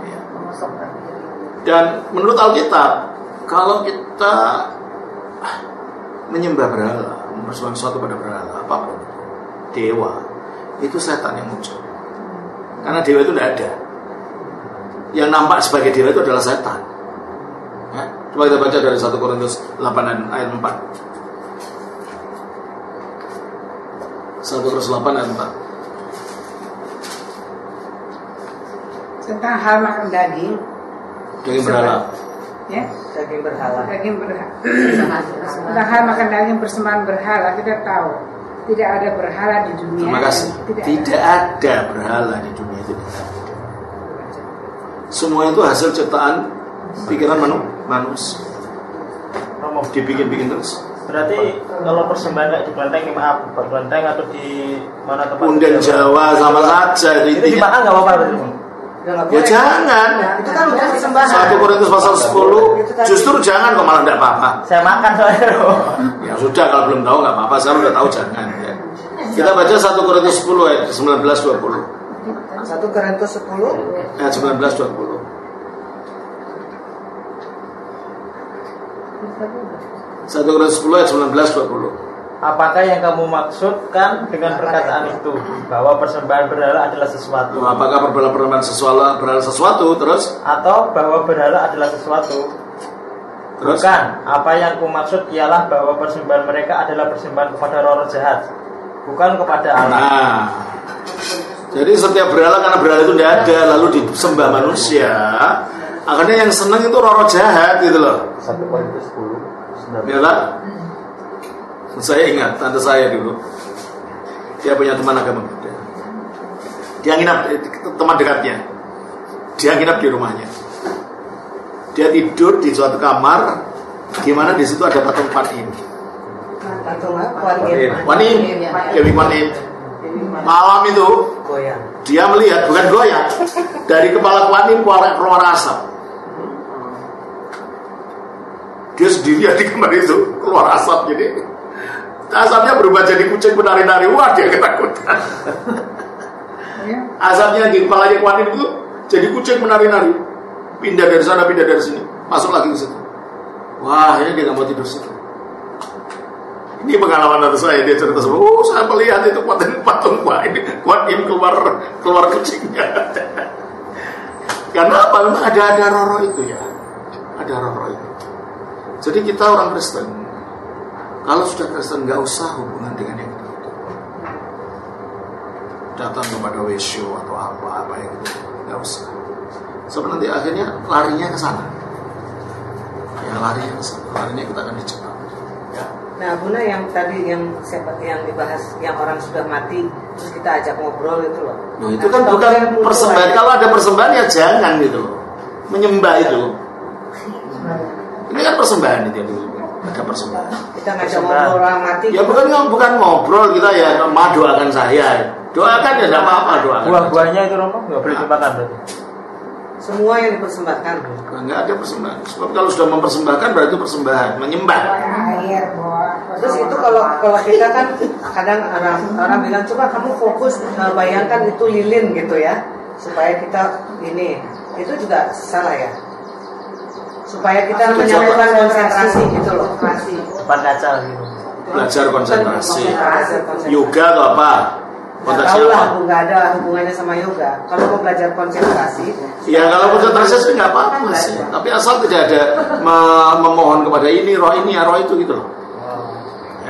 Dan menurut Alkitab, kalau kita menyembah berhala, mempersembahkan sesuatu pada berhala, apapun, dewa, itu setan yang muncul. Karena dewa itu tidak ada. Yang nampak sebagai dewa itu adalah setan. Ya, coba kita baca dari 1 Korintus 8 ayat 4. 1 Korintus 8 ayat 4. Tentang hal makan daging Berhala. ya, Daging berhala. daging berhala. Tentang hal makan daging persembahan berhala, kita tahu tidak ada berhala di dunia. Terima kasih. Tidak ada berhala di dunia itu. Semua itu hasil ciptaan pikiran manusia. Dibikin terus. Berarti kalau persembahan kayak di kelenteng, maaf, di kelenteng atau di mana tempat? Punden Jawa sama saja Itu intinya. dimakan nggak apa-apa berarti? Ya jangan. Itu kan udah persembahan. 1 Korintus pasal 10. Justru jangan kok malah tidak apa-apa. Saya makan soalnya. Ya sudah kalau belum tahu nggak apa-apa. Saya udah tahu jangan. Ya. Kita baca 1 Korintus 10 ayat 19-20. 1 Korintus 10 Ayat 19-20. 1 Korintus 10 ayat 19-20. Apakah yang kamu maksudkan dengan perkataan itu bahwa persembahan berhala adalah sesuatu? Apakah berhala sesuatu terus? Atau bahwa berhala adalah sesuatu? Terus? Bukan. Apa yang ku maksud ialah bahwa persembahan mereka adalah persembahan kepada roh jahat, bukan kepada Allah. Nah, jadi setiap berhala, karena berhala itu tidak ada lalu disembah manusia, akhirnya yang senang itu roh jahat gitu loh. 1 Korintus 10. Ya lah. Saya ingat tante saya dulu, dia punya teman agama Buddha. Dia nginap, teman dekatnya, dia nginap di rumahnya. Dia tidur di suatu kamar, di mana di situ ada patung Kuan Yin. patung apa? Kuan Yin, Dewi Kuan Yin. Malam itu Goyang. dia melihat, bukan goyang, dari kepala Kuan Yin keluar asap. Dia sendirian di kamar itu, keluar asap jadi. Asapnya berubah jadi kucing menari-nari. Wah, dia ketakutan. Asapnya di kepalanya Kuan Yin itu jadi kucing menari-nari. Pindah dari sana, pindah dari sini, masuk lagi ke situ. Wah, ini dia nggak mau tidur situ. Ini pengalaman dari saya, dia cerita semua. Oh, saya melihat itu patung Kuan Yin keluar kucingnya. Karena apa? Memang ada roh itu ya. Ada roh itu. Jadi kita orang Kristen, kalau sudah Kristen nggak usah hubungan dengan yang itu. Datang kepada Wesyo atau apa yang itu nggak usah. Sebab nanti akhirnya larinya ke sana. Ya larinya ke sana. Larinya kita akan dijebak. Ya. Nah, Bunda yang tadi yang dibahas yang orang sudah mati terus kita ajak ngobrol itu loh. Nah, itu kan bukan persembahan. Kalau ada persembahan ya jangan gitu loh. Menyembah itu. Ini kan persembahan itu dulu. Ada persembahan. Kita ngajak ngobrol orang mati. Ya bukan ngobrol, kita ya doakan saya. Doakan ya tidak apa-apa doakan. Buah-buahnya itu Romo nggak boleh dimakan berarti. Semua yang dipersembahkan. Enggak ada persembahan. Sebab kalau sudah mempersembahkan berarti persembahan, menyembah. Air, Terus itu kalau kita kan kadang orang bilang coba kamu fokus bayangkan itu lilin gitu ya supaya kita ini itu juga salah ya. Supaya kita menyatukan konsentrasi gitu loh. Depan kaca gitu. Belajar konsentrasi. Yoga atau apa? Nggak Konteksnya tahu lah, apa? nggak ada hubungannya sama yoga. Kalau mau belajar konsentrasi, Ya kalau konsentrasi sih nggak apa-apa sih. Tapi asal tidak ada memohon kepada ini roh itu gitu loh.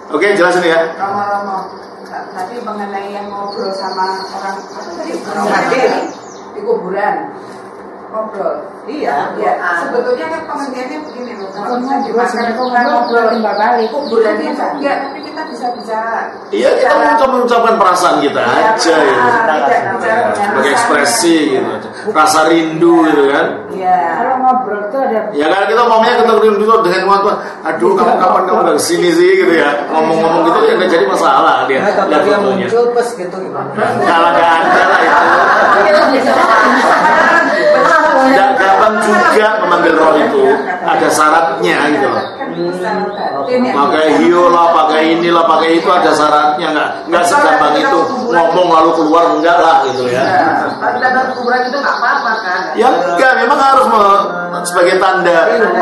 Oke, jelasin ya. Romo, tadi mengenai yang ngobrol sama orang apa tadi? Orang di kuburan. Ngobrol. Iya. Ya, sebetulnya kan pengertiannya begini loh. Kalau kita Ngobrol sama dimakan ngobrol timbal balik. kuburan itu enggak, tapi kita bisa bicara. Iya, kita mengucapkan perasaan kita aja gitu. Sebagai ekspresi gitu. Rasa rindu gitu kan. Iya. Kalau ngobrol tuh ada Ya kan kita ngomongnya kita rindu dengan teman-teman. Aduh, kamu kapan kamu udah kesini sih gitu ya. Ngomong-ngomong gitu ya nggak jadi masalah dia. Nah, kalau Lihat dia fotonya. muncul pas gitu gimana? Nggak ada lah itu. Dan gampang juga memanggil roh itu. Ada syaratnya gitu loh. Pakai hiu lah, pakai inilah, pakai itu ada syaratnya. Nggak segampang itu ngomong lalu keluar, enggak lah gitu ya. Kalau kita datang kuburan itu nggak apa-apa kan? Ya enggak, memang harus sebagai tanda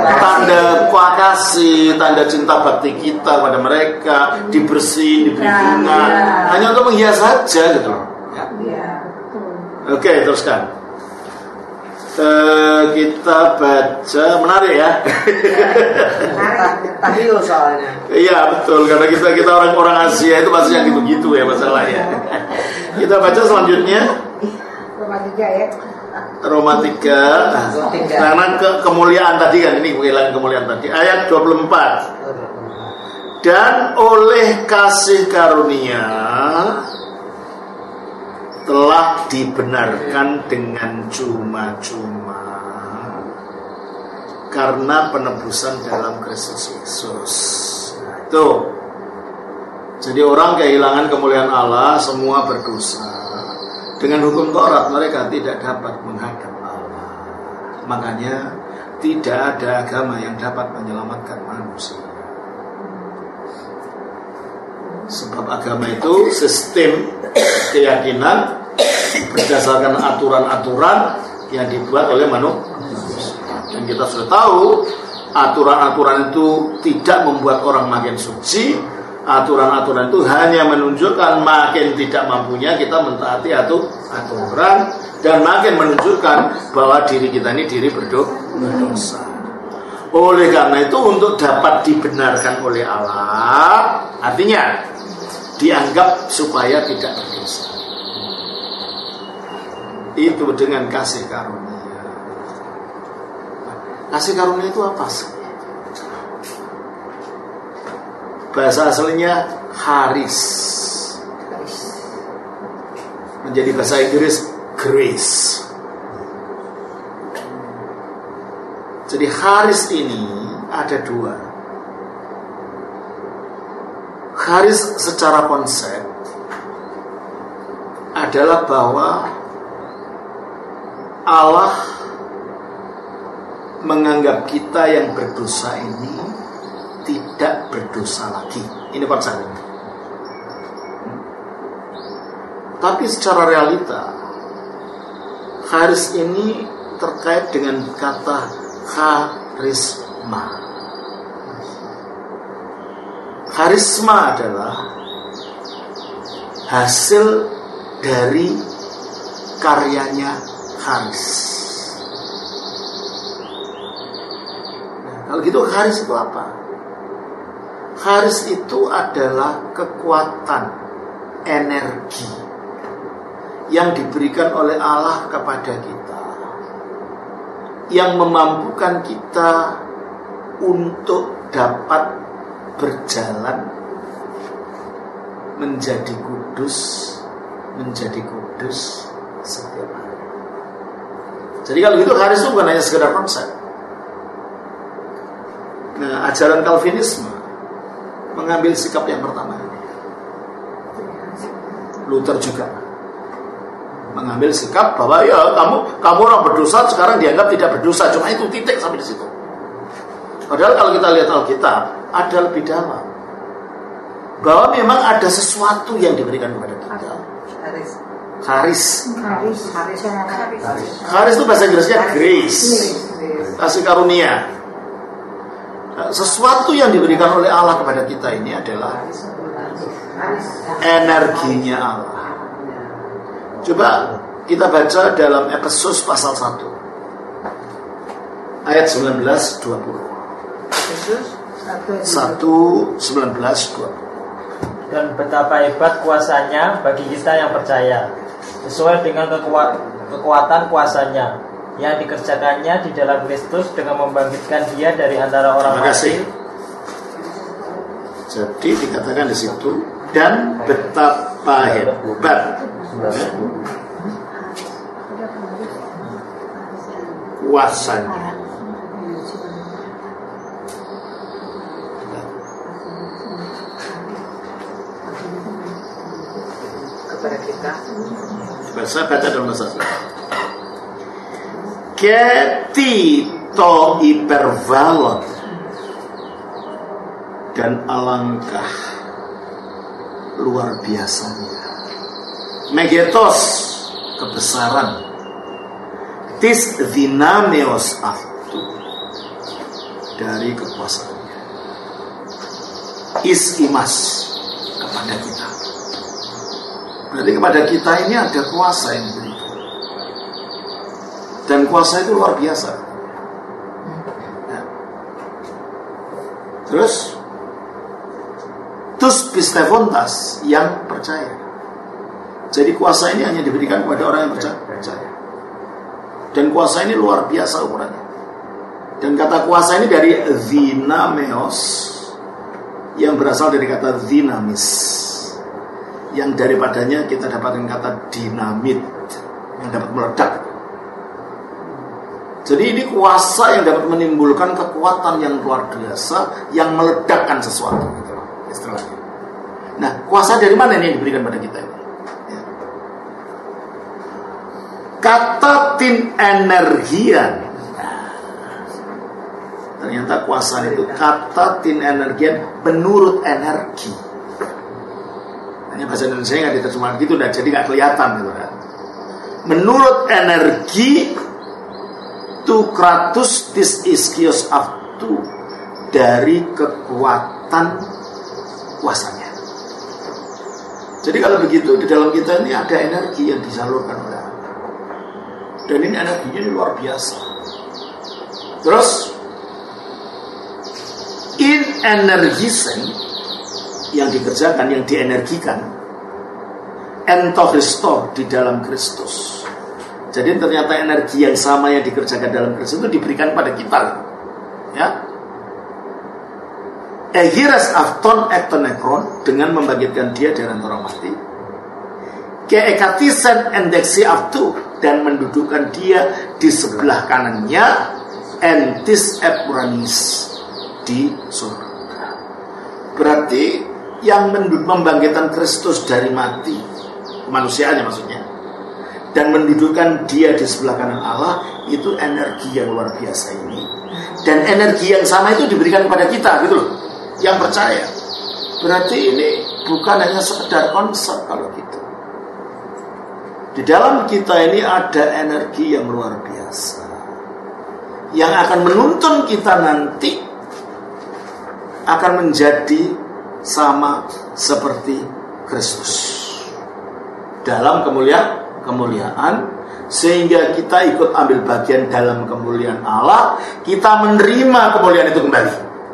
kasih, tanda cinta bakti kita pada mereka, dibersihin, diberi bunga, hanya untuk menghias saja gitu loh. Ya. Iya. Oke, teruskan. Kita baca, menarik ya. Tahlil soalnya. Iya betul, karena kita orang-orang Asia itu pasti yang gitu-gitu ya masalahnya. Kita baca selanjutnya. Roma 3 ya. Roma 3. Karena kemuliaan tadi kan, ini kehilangan kemuliaan tadi. Ayat 24. Dan oleh kasih karunia telah dibenarkan dengan cuma-cuma karena penebusan dalam Kristus Yesus. Tuh. Jadi orang kehilangan kemuliaan Allah, semua berdosa. Dengan hukum Taurat mereka tidak dapat menghadap Allah. Makanya tidak ada agama yang dapat menyelamatkan manusia. Sebab agama itu sistem keyakinan berdasarkan aturan-aturan yang dibuat oleh manusia. Dan kita sudah tahu aturan-aturan itu tidak membuat orang makin suci. Aturan-aturan itu hanya menunjukkan makin tidak mampunya kita mentaati aturan, dan makin menunjukkan bahwa diri kita ini diri berdosa. Oleh karena itu untuk dapat dibenarkan oleh Allah, artinya dianggap supaya tidak berdosa. Itu dengan kasih karunia. Kasih karunia itu apa sih? Bahasa aslinya charis. Menjadi bahasa Inggris grace. Jadi charis ini ada dua. Charis secara konsep adalah bahwa Allah menganggap kita yang berdosa ini tidak berdosa lagi. Ini konsepnya. Tapi secara realita, charis ini terkait dengan kata karisma. Karisma adalah hasil dari karyanya charis. Nah, kalau gitu charis itu apa? Charis itu adalah kekuatan, energi yang diberikan oleh Allah kepada kita, yang memampukan kita untuk dapat berjalan menjadi kudus setiap hari. Jadi kalau gitu charis itu bukan hanya sekedar konsep. Nah, ajaran Calvinisme mengambil sikap yang pertama ini. Luther juga mengambil sikap bahwa ya kamu orang berdosa sekarang dianggap tidak berdosa, cuma itu titik sampai di situ. Padahal kalau kita lihat Alkitab ada lebih dalam, bahwa memang ada sesuatu yang diberikan kepada kita. Charis itu bahasa Inggrisnya grace, kasih karunia. Sesuatu yang diberikan oleh Allah kepada kita ini adalah energinya Allah. Coba kita baca dalam Efesus pasal 1 ayat 19-20. 1:19-20. dan betapa hebat kuasanya bagi kita yang percaya, sesuai dengan kekuatan kuasanya yang dikerjakannya di dalam Kristus dengan membangkitkan Dia dari antara orang mati. Jadi dikatakan di situ, dan betapa hebat kuasanya. Kepada kita. Saya baca dalam bahasa Keti to ipervalon, dan alangkah luar biasanya megetos kebesaran, tis dinameos aftu dari kekuasaannya, is imas kepada kita. Berarti kepada kita ini ada kuasa yang diberikan, dan kuasa itu luar biasa. Ya. Terus tus pistevontas, yang percaya. Jadi kuasa ini hanya diberikan kepada orang yang percaya. Dan kuasa ini luar biasa ukurannya. Dan kata kuasa ini dari dinameos, yang berasal dari kata dinamis, yang daripadanya kita dapatkan kata dinamit, yang dapat meledak. Jadi ini kuasa yang dapat menimbulkan kekuatan yang luar biasa, yang meledakkan sesuatu, gitu istilahnya. Nah, kuasa dari mana ini yang diberikan pada kita ini? Ya. Kata tin energian. Nah, ternyata kuasa itu kata tin energian, menurut energi. Hanya bahasa Indonesia nggak diterjemahkan gitu, dan jadi nggak kelihatan gitu kan. Menurut energi tu kratus tis iskios aftu, dari kekuatan kuasanya. Jadi kalau begitu, di dalam kita ini ada energi yang disalurkan oleh Allah, dan ini energinya ini luar biasa. Terus in energisen, yang dikerjakan, yang dienergikan, ento Christo, di dalam Kristus. Jadi ternyata energi yang sama yang dikerjakan dalam Kristus itu diberikan pada kita, ya. Ehiras afton ektonekron, dengan membangkitkan Dia dari antara mati. Keekatisen endeksi aftu, dan mendudukkan Dia di sebelah kanannya, entis epuranis, di surga. Berarti yang membangkitkan Kristus dari mati, kemanusiaannya maksudnya, dan mendudukkan Dia di sebelah kanan Allah, itu energi yang luar biasa ini. Dan energi yang sama itu diberikan kepada kita, gitu loh, yang percaya. Berarti ini bukan hanya sekedar konsep kalau gitu. Di dalam kita ini ada energi yang luar biasa, yang akan menuntun kita nanti akan menjadi sama seperti Kristus dalam kemuliaan, sehingga kita ikut ambil bagian dalam kemuliaan Allah, kita menerima kemuliaan itu kembali.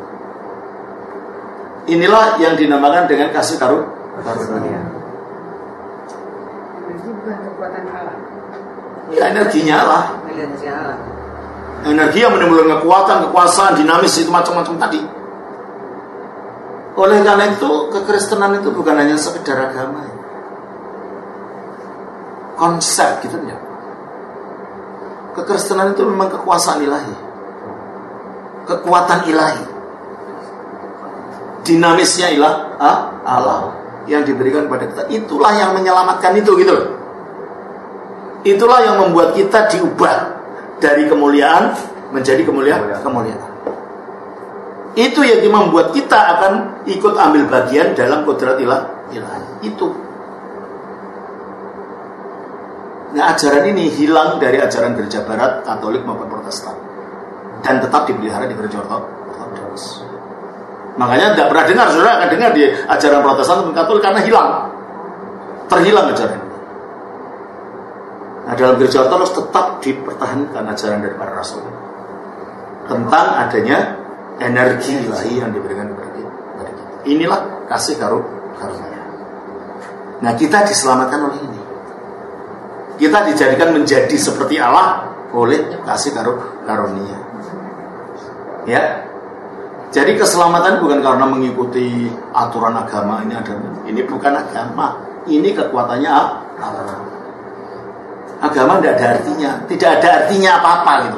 Inilah yang dinamakan dengan kasih karunia. Kekuatan Allah. Ya, energinya Allah. Energi yang menimbulkan kekuatan, kekuasaan, dinamis, itu macam-macam tadi. Oleh karena itu, kekristenan itu bukan hanya sekedar agama, konsep gitu ya. Kekristenan itu memang kekuasaan ilahi, kekuatan ilahi, dinamisnya Allah yang diberikan pada kita. Itulah yang menyelamatkan itu, gitu loh. Itulah yang membuat kita diubah dari kemuliaan menjadi kemuliaan. Itu yang membuat kita akan ikut ambil bagian dalam kodrat ilahi. Itu. Nah, ajaran ini hilang dari ajaran gereja Barat, Katolik maupun Protestan, dan tetap dipelihara di gereja Ortodoks. Makanya tidak pernah dengar, saudara akan dengar di ajaran Protestan maupun Katolik, karena terhilang ajaran ini. Nah, dalam gereja Ortodoks tetap dipertahankan ajaran dari para rasul tentang adanya energi ilahi yang diberikan kepada kita. Inilah kasih karunia. Nah, kita diselamatkan oleh ini. Kita dijadikan menjadi seperti Allah oleh kasih karunia. Ya. Jadi keselamatan bukan karena mengikuti aturan agama ini ada. Ini bukan agama. Ini kekuatannya Allah. Agama tidak ada artinya, tidak ada artinya apa-apa gitu.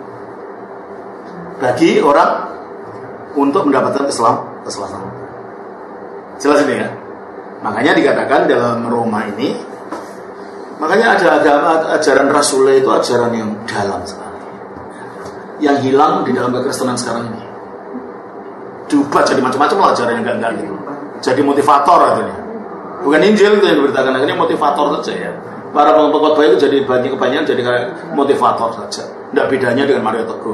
Bagi orang untuk mendapatkan keselamatan. Jelas ini ya. Makanya dikatakan dalam Roma ini, makanya ada agama ajaran Rasulullah itu ajaran yang dalam sekali. Yang hilang di dalam kekristenan sekarang ini. Diubah jadi macam-macam lah ajaran yang enggak gitu. Jadi motivator artinya. Bukan Injil itu yang diberitakan, akhirnya motivator saja ya. Para pengkhotbah itu jadi kebanyakan jadi kayak motivator saja. Tidak bedanya dengan Mario Teguh.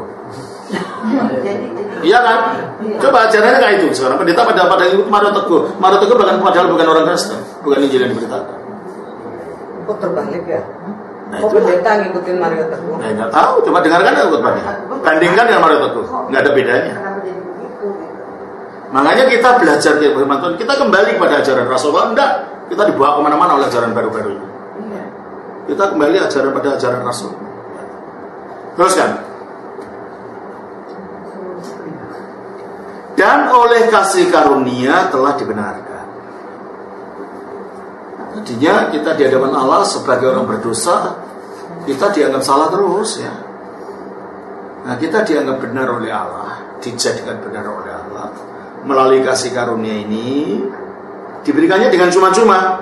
Iya kan? Coba ajarannya kayak itu sekarang. Pendeta pada ikut Mario Teguh. Mario Teguh bahkan padahal bukan orang Kristen, bukan Injil yang diberitakan. Kok terbalik ya? Nah, Kok pendeta ngikutin Mario Teguh? Nah, nggak tahu. Coba dengarkan ya khotbahnya. Bandingkan dengan Mario Teguh, nggak ada bedanya. Makanya kita belajar kayak bagaimana Tuhan. Kita kembali pada ajaran Rasulullah. Enggak, kita dibawa kemana-mana oleh ajaran baru-baru ini. Kita kembali ajaran pada ajaran Rasul. Teruskan. Dan oleh kasih karunia telah dibenarkan. Artinya kita di hadapan Allah sebagai orang berdosa, kita dianggap salah terus ya. Nah, kita dianggap benar oleh Allah, dijadikan benar oleh Allah melalui kasih karunia ini, diberikannya dengan cuma-cuma,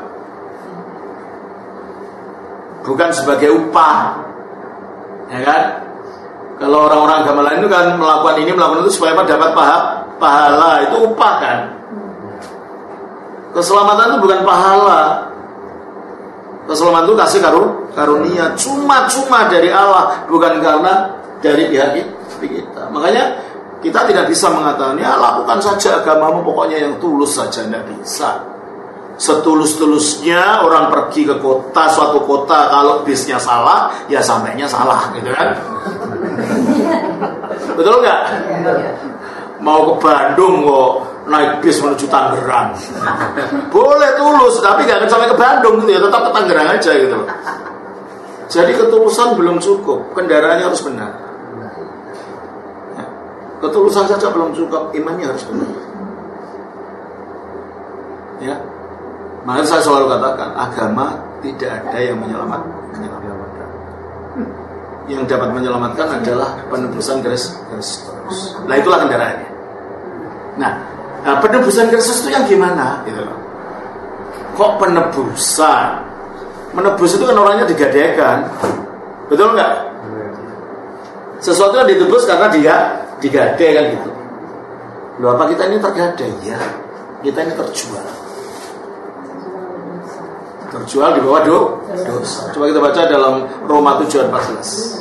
bukan sebagai upah, ya kan? Kalau orang-orang agama lain itu kan melakukan itu supaya dapat pahala, itu upah kan? Keselamatan itu bukan pahala. Keselamatan itu kasih karunia, cuma-cuma dari Allah, bukan karena dari pihak kita. Makanya kita tidak bisa mengatakan, ya lakukan saja agamamu pokoknya yang tulus saja, tidak bisa. Setulus-tulusnya orang pergi ke suatu kota, kalau bisnya salah, ya sampainya salah, gitu kan? Betul nggak? Mau ke Bandung kok naik bis menuju Tangerang, boleh tulus, tapi nggak akan sampai ke Bandung gitu ya, tetap ke Tangerang aja gitu. Jadi ketulusan belum cukup, kendaraannya harus benar. Ketulusan saja belum cukup, imannya harus benar. Ya, makanya saya selalu katakan, agama tidak ada yang menyelamatkan. Yang dapat menyelamatkan adalah penebusan Kristus. Nah, itulah kendaraannya. Nah, penebusan Kristus itu yang gimana? Gitu loh. Kok penebusan? Menebus itu kan orangnya digadaikan, betul nggak? Sesuatu yang ditebus karena dia digadai kan gitu. Loh, apa kita ini tergadai? Ya, kita ini terjual di bawah dosa. Coba kita baca dalam Roma 7:14.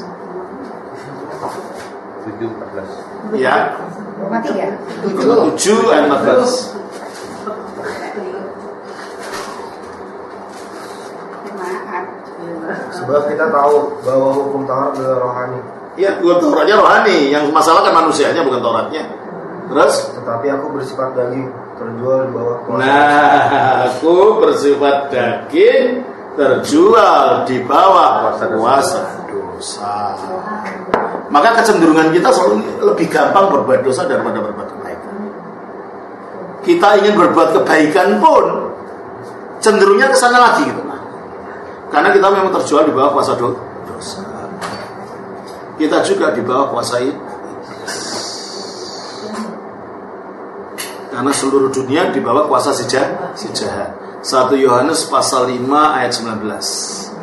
7:14. Ya. Roma 3. 7:14. Sebab kita tahu bahwa hukum Taurat adalah rohani. Ya, hukum Tauratnya rohani. Yang masalah kan manusianya, bukan Tauratnya. Terus? Tetapi aku bersifat daging, terjual di bawah kuasa. Nah, aku bersifat daging, terjual di bawah kuasa dosa. Maka kecenderungan kita selalu lebih gampang berbuat dosa daripada berbuat kebaikan. Kita ingin berbuat kebaikan pun cenderungnya ke sana lagi gitu. Karena kita memang terjual di bawah kuasa dosa. Kita juga di bawah kuasa iblis. Karena seluruh dunia di bawah kuasa si jahat. 1 Yohanes pasal 5 ayat 19.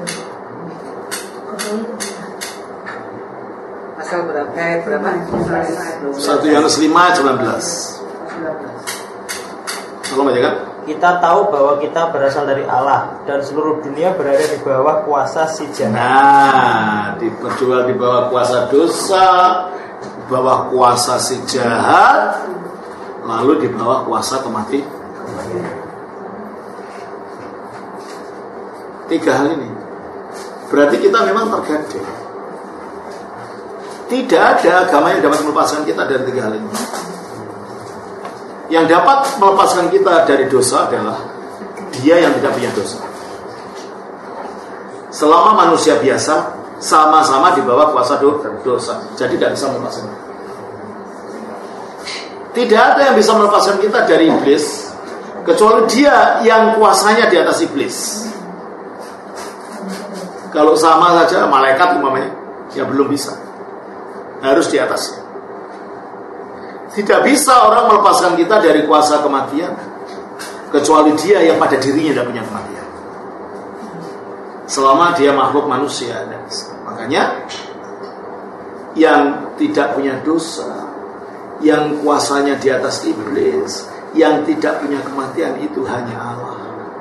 Pasal berapa? Ayat berapa? 1 Yohanes 5 ayat 19. Tolong baca kan? Kita tahu bahwa kita berasal dari Allah dan seluruh dunia berada di bawah kuasa si jahat. Nah, diperjual di bawah kuasa dosa, di bawah kuasa si jahat, lalu di bawah kuasa kematian. 3 hal ini berarti kita memang tergadai. Tidak ada agama yang dapat melepaskan kita dari 3 hal ini. Yang dapat melepaskan kita dari dosa adalah Dia yang tidak punya dosa. Selama manusia biasa sama-sama di bawah kuasa dosa, jadi tidak bisa melepaskan. Tidak ada yang bisa melepaskan kita dari iblis kecuali Dia yang kuasanya di atas iblis. Kalau sama saja malaikat umpamanya, ya belum bisa. Harus di atasnya. Tidak bisa orang melepaskan kita dari kuasa kematian kecuali Dia yang pada dirinya tidak punya kematian. Selama dia makhluk manusia, tidak bisa. Makanya yang tidak punya dosa, yang kuasanya di atas iblis, yang tidak punya kematian itu hanya Allah.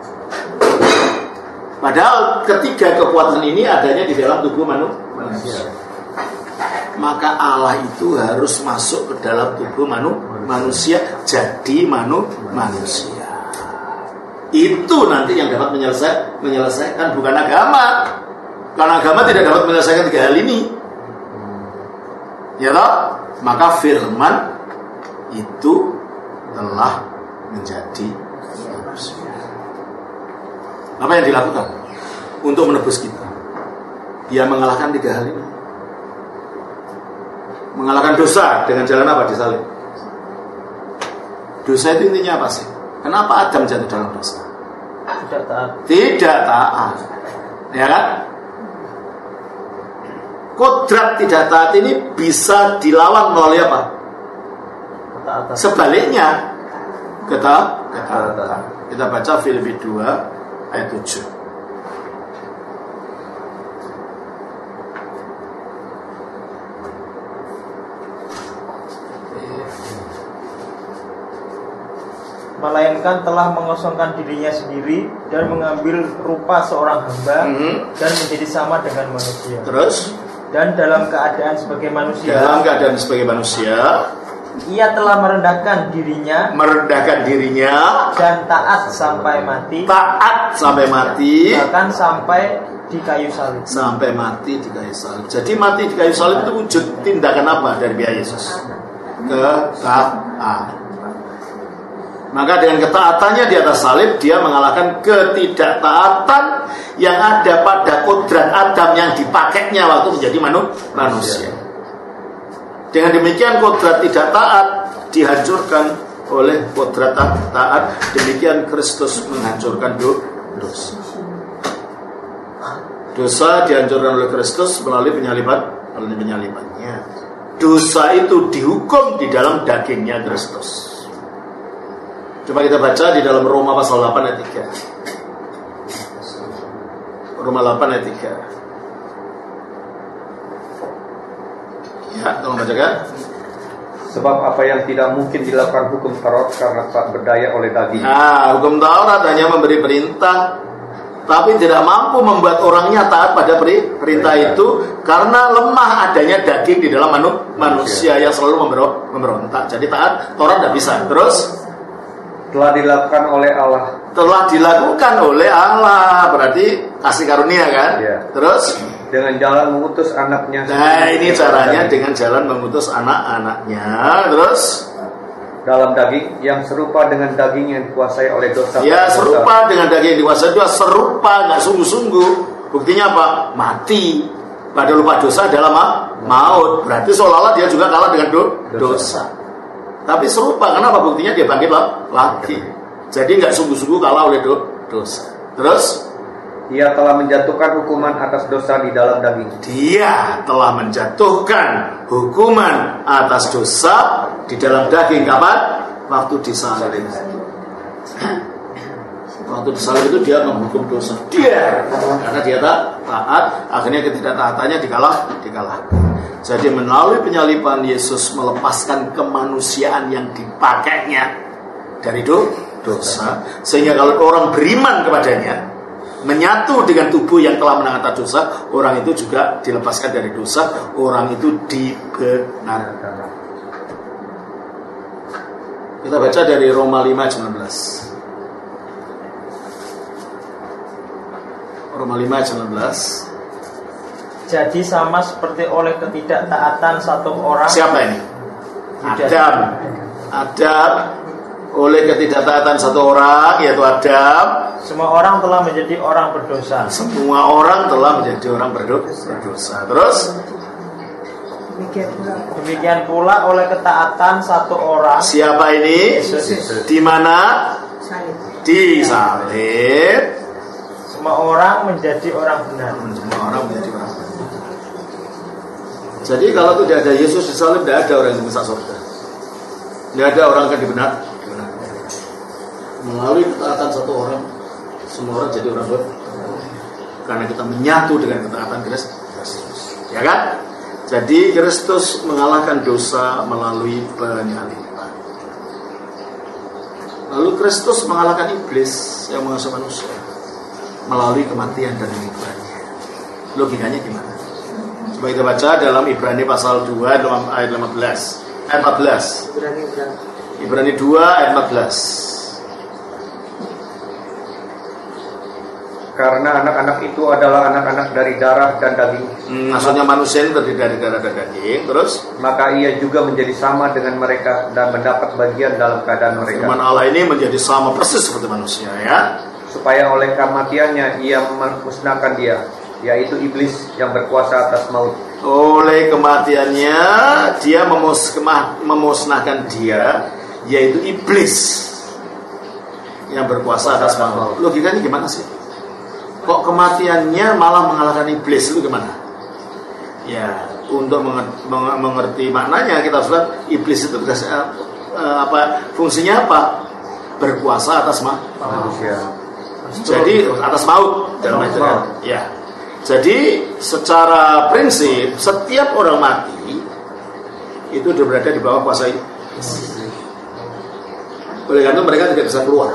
Padahal ketiga kekuatan ini adanya di dalam tubuh manusia. Maka Allah itu harus masuk ke dalam tubuh manusia, jadi manusia. Itu nanti yang dapat menyelesaikan, bukan agama. Karena agama tidak dapat menyelesaikan tiga hal ini. Ya toh? Maka firman itu telah menjadi manusia. Apa yang dilakukan untuk menebus kita? Dia mengalahkan tiga hal ini. Mengalahkan dosa dengan jalan apa? Disalib. Dosa itu intinya apa sih? Kenapa Adam jatuh dalam dosa? Tidak taat. Tidak taat. Ya kan? Kodrat tidak taat ini bisa dilawan melalui apa? Ketaatan. Sebaliknya ketaatan. Kita baca Filipi 2 ayat 7. Melainkan telah mengosongkan dirinya sendiri dan mengambil rupa seorang hamba dan menjadi sama dengan manusia. Terus? Dan dalam keadaan sebagai manusia. Dalam keadaan sebagai manusia, ia telah merendahkan dirinya dan taat sampai mati. Bahkan sampai di kayu salib. Sampai mati di kayu salib. Jadi mati di kayu salib itu wujud tindakan apa dari Yesus? Ketaatan. Maka dengan ketaatannya di atas salib, dia mengalahkan ketidaktaatan yang ada pada kodrat Adam yang dipakainya waktu menjadi manusia. Dengan demikian kodrat tidak taat dihancurkan oleh kodrat taat. Demikian Kristus menghancurkan dosa. Dosa dihancurkan oleh Kristus melalui penyalibannya. Dosa itu dihukum di dalam dagingnya Kristus. Coba kita baca di dalam Roma pasal 8 ayat 3. Roma 8 ayat 3. Ya, tolong bacakan. Sebab apa yang tidak mungkin dilakukan hukum Taurat karena tak berdaya oleh daging. Nah, hukum Taurat hanya memberi perintah, tapi tidak mampu membuat orangnya taat pada perintah itu karena lemah adanya daging di dalam manusia yang selalu memberontak. Jadi taat Taurat tidak bisa. Terus telah dilakukan oleh Allah. Berarti kasih karunia kan? Ya. Terus dengan jalan mengutus anaknya. Nah, ini caranya dengan jalan mengutus anak-anaknya. Terus dalam daging yang serupa dengan daging yang dikuasai oleh dosa. Ya, serupa dengan daging yang dikuasai juga serupa, nggak sungguh-sungguh. Buktinya apa? Mati. Pada lupa dosa adalah maut. Berarti seolah-olah dia juga kalah dengan dosa. Tapi serupa, kenapa? Buktinya dia bangkit lagi. Jadi nggak sungguh-sungguh kalah oleh dosa. Terus dia telah menjatuhkan hukuman atas dosa di dalam daging. Dia telah menjatuhkan hukuman atas dosa di dalam daging. Kapan? Waktu disalib. Waktu disalib itu dia menghukum dosa. Karena dia taat, akhirnya ketidaktaatannya dikalahkan. Jadi melalui penyaliban Yesus melepaskan kemanusiaan yang dipakainya dari dosa. Sehingga kalau orang beriman kepadanya, menyatu dengan tubuh yang telah menang atas dosa, orang itu juga dilepaskan dari dosa, orang itu dibenarkan. Kita baca dari Roma 5:19. Roma 5:19. Jadi sama seperti oleh ketidaktaatan satu orang. Siapa ini? Adam. oleh ketidaktaatan satu orang, yaitu Adam, semua orang telah menjadi orang berdosa. Semua orang telah menjadi orang berdosa. Terus demikian pula oleh ketaatan satu orang. Siapa ini? Di mana? Di salib. Semua orang menjadi orang benar. Semua orang menjadi orang benar. Jadi kalau tidak ada Yesus di salib, tidak ada orang yang bisa surga. Tidak ada orang yang dibenar. Melalui ketaatan satu orang, semua orang jadi orang benar. Karena kita menyatu dengan ketaatan Kristus. Ya kan? Jadi Kristus mengalahkan dosa melalui penyaliban. Lalu Kristus mengalahkan iblis yang menguasai manusia melalui kematian dan penguburannya. Logikanya gimana? Coba kita baca dalam Ibrani pasal 2 ayat 14. Ibrani 2 ayat 14. Karena anak-anak itu adalah anak-anak dari darah dan daging. Maksudnya manusia itu terdiri dari darah dan daging. Terus maka ia juga menjadi sama dengan mereka dan mendapat bagian dalam keadaan mereka. Firman Allah ini menjadi sama persis seperti manusia, ya. Supaya oleh kematiannya ia memusnahkan dia, yaitu iblis yang berkuasa atas maut. Oleh kematiannya dia memusnahkan dia, yaitu iblis yang berkuasa atas maut. Logikanya gimana sih? Kok kematiannya malah mengalahkan iblis, itu gimana? Ya, untuk mengerti maknanya kita harus lihat iblis itu fungsinya apa? Berkuasa atas manusia. Jadi atas maut dalam itu kan. Ya. Jadi secara prinsip setiap orang mati itu berada di bawah kuasa iblis. Oleh karena itu mereka tidak bisa keluar.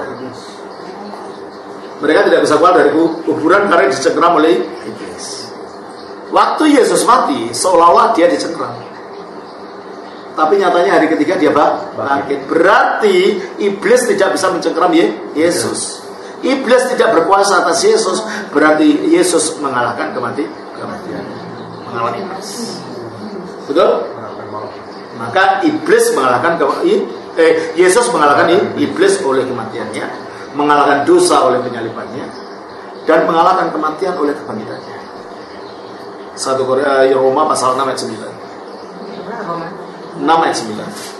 Mereka tidak bisa keluar dari kuburan karena dicengkeram oleh iblis. Waktu Yesus mati, seolah-olah dia dicengkeram. Tapi nyatanya hari ketiga dia bangkit. Berarti iblis tidak bisa mencengkeram Yesus. Iblis tidak berkuasa atas Yesus. Berarti Yesus mengalahkan kematian. Mengalahkan iblis. Betul? Maka iblis mengalahkan Yesus mengalahkan iblis oleh kematiannya, mengalahkan dosa oleh penyalibannya, dan mengalahkan kematian oleh kebangkitannya. 1 Roma pasal 6 ayat 9. 6 ayat 9.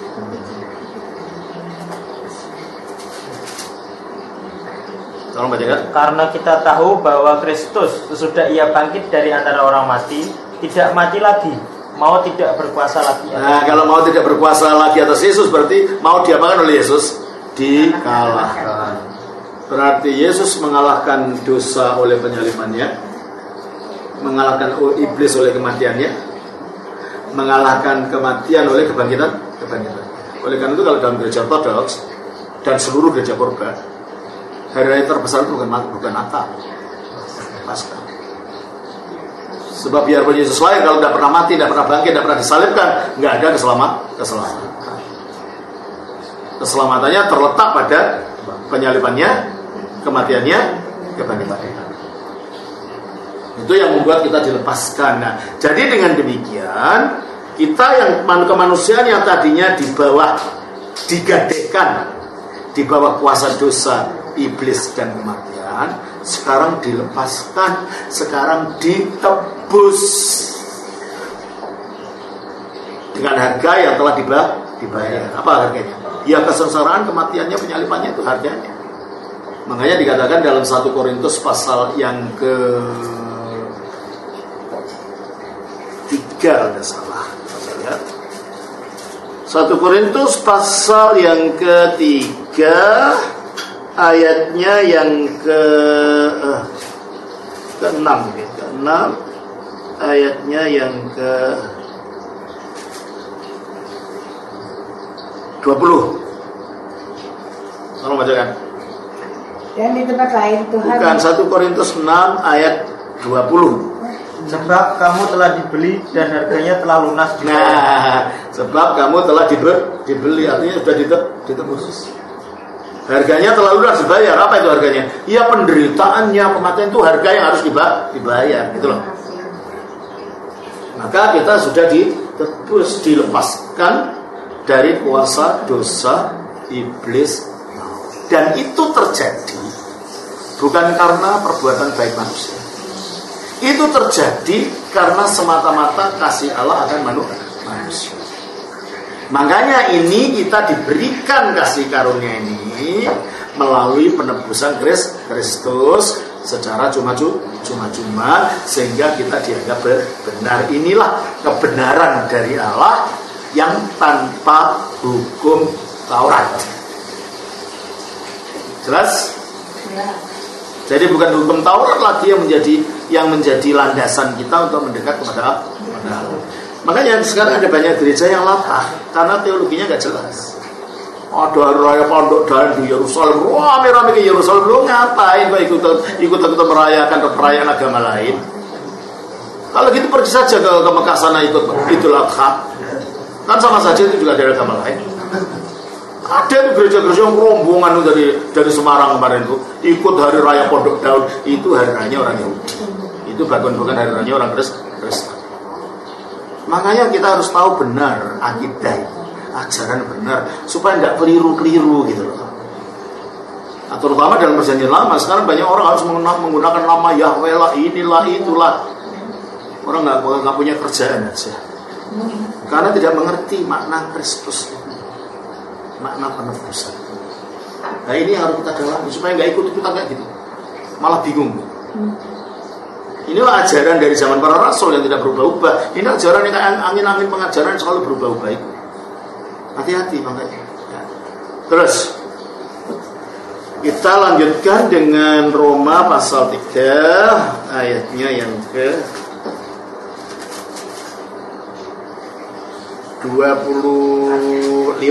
Tolong bacakan. Karena kita tahu bahwa Kristus sesudah ia bangkit dari antara orang mati, tidak mati lagi, mau tidak berkuasa lagi. Nah, kalau mau tidak berkuasa lagi atas Yesus, berarti mau diapakan oleh Yesus? Dikalahkan. Berarti Yesus mengalahkan dosa oleh penyalibannya, mengalahkan iblis oleh kematiannya, mengalahkan kematian oleh kebangkitan. Oleh karena itu kalau dalam gereja Ortodoks dan seluruh gereja purba, hari raya terbesar itu bukan Natal, Paskah. Sebab biarpun Yesus lahir, kalau tidak pernah mati, tidak pernah bangkit, tidak pernah disalibkan, nggak ada keselamatan. Keselamatannya terletak pada penyalibannya, kematiannya, kebangkitannya. Itu yang membuat kita dilepaskan. Nah, jadi dengan demikian, kita yang kemanusiaan yang tadinya di bawah digadaikan, di bawah kuasa dosa, iblis dan kematian, sekarang dilepaskan, sekarang ditebus dengan harga yang telah dibayar. Apa harganya? Ya kesengsaraan, kematiannya, penyalibannya, itu harganya. Makanya dikatakan dalam 1 Korintus pasal yang ke-3 kalau tidak salah. 1 Korintus pasal yang ke-3 ayatnya yang ke-6 ke-6 ayatnya yang ke-20. Tolong bacakan. Dan di tempat lain Tuhan. Bukan, 1 Korintus 6 ayat 20. Sebab kamu telah dibeli dan harganya telah lunas. Nah, sebab kamu telah dibeli, artinya sudah ditebus. Harganya telah lunas dibayar. Apa itu harganya? Ya penderitaannya, kematian itu harga yang harus dibayar, gitu loh. Maka kita sudah ditebus, dilepaskan dari kuasa dosa iblis. Dan itu terjadi bukan karena perbuatan baik manusia. Itu terjadi karena semata-mata kasih Allah akan manusia. Makanya ini kita diberikan kasih karunia ini melalui penebusan Kristus secara cuma-cuma sehingga kita dianggap benar. Inilah kebenaran dari Allah yang tanpa hukum Taurat. Jelas? Ya. Jadi bukan hukum Taurat lagi yang menjadi landasan kita untuk mendekat kepada Allah. Makanya sekarang ada banyak gereja yang latah karena teologinya nggak jelas. Ada raya pondok dan di Yerusalem, rame-rame ke Yerusalem, lu ngapain kok ikut merayakan perayaan agama lain? Kalau gitu pergi saja ke Mekah sana ikut Idul Adha, kan sama saja itu juga dari agama lain. Ada tuh gereja-gereja yang rombongan dari Semarang kemarin tuh ikut hari raya Pondok Daun, itu hari raya orang Yahudi, itu bukan hari raya orang Kristen. Makanya kita harus tahu benar akidah, ajaran benar supaya nggak keliru gitu loh. Nah, terutama dalam perjanjian lama sekarang banyak orang harus menggunakan nama Yahweh lah, inilah itulah. Orang nggak punya kerjaan aja karena tidak mengerti makna Kristus, makna penebusan. Nah ini harus kita dalami supaya nggak ikut-ikutan kayak gitu, malah bingung. Inilah ajaran dari zaman para rasul yang tidak berubah-ubah. Ini ajaran yang kayak angin-angin pengajaran yang selalu berubah-ubah itu. Hati-hati makanya. Ya. Terus kita lanjutkan dengan Roma pasal 3 ayatnya yang ke 25.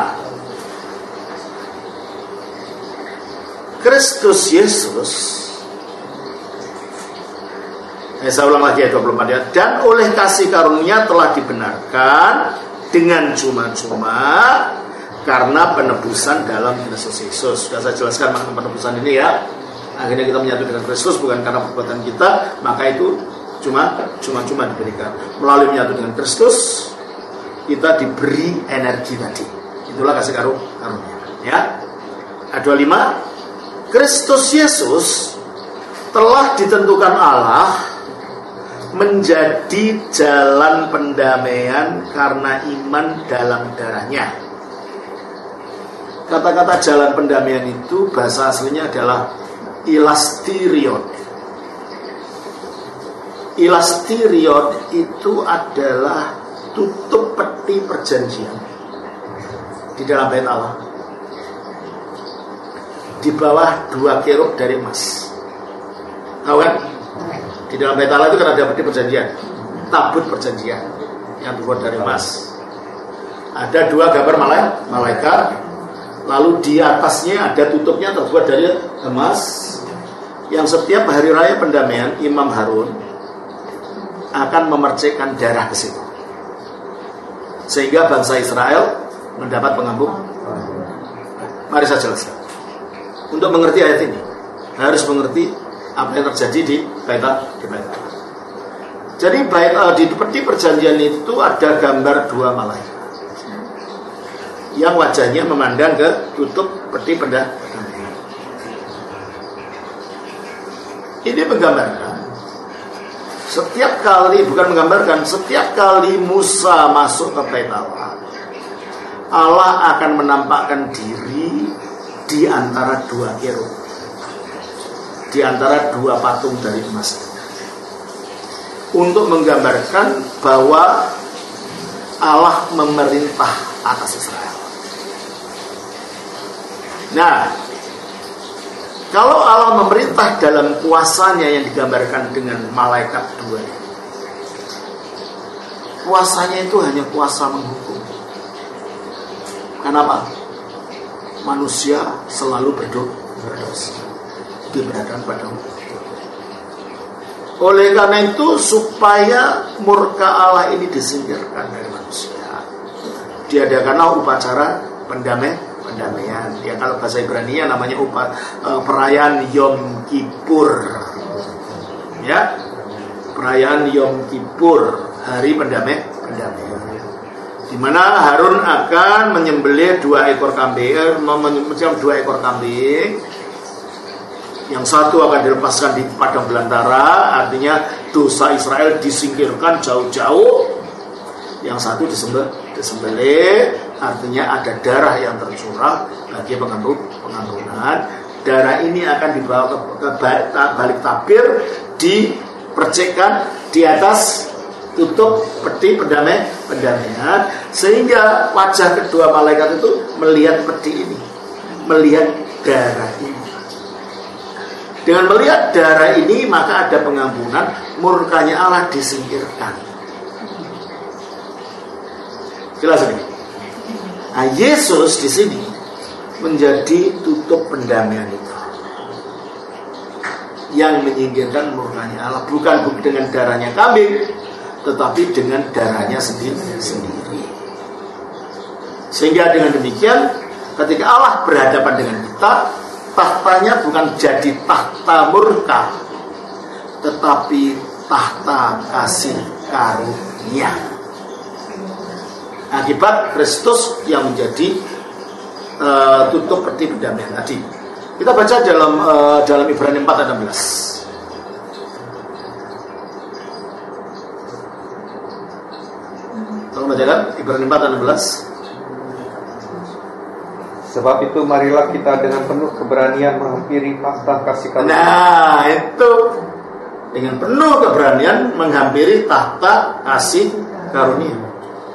Kristus Yesus, saya ulang lagi ayat 24 ya. Dan oleh kasih karunia telah dibenarkan dengan cuma-cuma karena penebusan dalam Kristus Yesus. Sudah saya jelaskan makna penebusan ini ya. Akhirnya kita menyatu dengan Kristus bukan karena perbuatan kita, maka itu cuma-cuma diberikan. Melalui menyatu dengan Kristus kita diberi energi tadi. Itulah kasih karunia ya. Ayat 25, Kristus Yesus telah ditentukan Allah menjadi jalan pendamaian karena iman dalam darahnya. Kata-kata jalan pendamaian itu bahasa aslinya adalah ilastirion. Ilastirion itu adalah tutup peti perjanjian di dalam bait Allah. Di bawah 2 kerub dari emas. Tahu kan? Di dalam bait Allah itu kan ada peti perjanjian, tabut perjanjian yang dibuat dari emas. Ada 2 gambar malaikat, lalu di atasnya ada tutupnya terbuat dari emas. Yang setiap hari raya pendamaian Imam Harun akan memercikkan darah ke situ, sehingga bangsa Israel mendapat pengampun. Mari saya jelaskan. Untuk mengerti ayat ini harus mengerti apa yang terjadi di bait Allah. Jadi di peti perjanjian itu ada gambar 2 malaikat yang wajahnya memandang ke tutup peti pendamaian. Ini menggambarkan setiap kali Musa masuk ke bait Allah, Allah akan menampakkan diri di antara 2 kerub, di antara 2 patung dari emas, untuk menggambarkan bahwa Allah memerintah atas Israel. Nah, kalau Allah memerintah dalam kuasanya yang digambarkan dengan malaikat 2, kuasanya itu hanya kuasa menghukum. Kenapa? Manusia selalu berdosa, diberatkan pada hukum. Oleh karena itu, supaya murka Allah ini disingkirkan dari manusia, diadakanlah upacara pendamaian. Ya, kalau bahasa Ibrani namanya perayaan Yom Kippur. Ya, perayaan Yom Kippur, hari pendamaian. di mana Harun akan menyembelih 2 ekor kambing, yang satu akan dilepaskan di padang belantara, artinya dosa Israel disingkirkan jauh-jauh. Yang satu disembelih, artinya ada darah yang tercurah bagi pengampunan. Darah ini akan dibawa ke balik tabir, dipercikkan di atas tutup peti pendamaian, sehingga wajah kedua malaikat itu melihat peti ini, melihat darah ini. Dengan melihat darah ini, maka ada pengampunan, murkanya Allah disingkirkan. Jelas ini. Nah, Yesus di sini menjadi tutup pendamaian itu, yang menyingkirkan murkanya Allah, bukan dengan darahnya kambing, tetapi dengan darahnya sendiri. Sehingga dengan demikian, ketika Allah berhadapan dengan kita, tahtanya bukan jadi tahta murka, tetapi tahta kasih karunia. Akibat Kristus yang menjadi tutup peti pendamaian tadi. Kita baca dalam Ibrani 4 ayat 16. Tolong bacakan Ibrani 4 ayat 16. Sebab itu marilah kita dengan penuh keberanian menghampiri tahta kasih karunia. Nah, itu dengan penuh keberanian menghampiri tahta kasih karunia.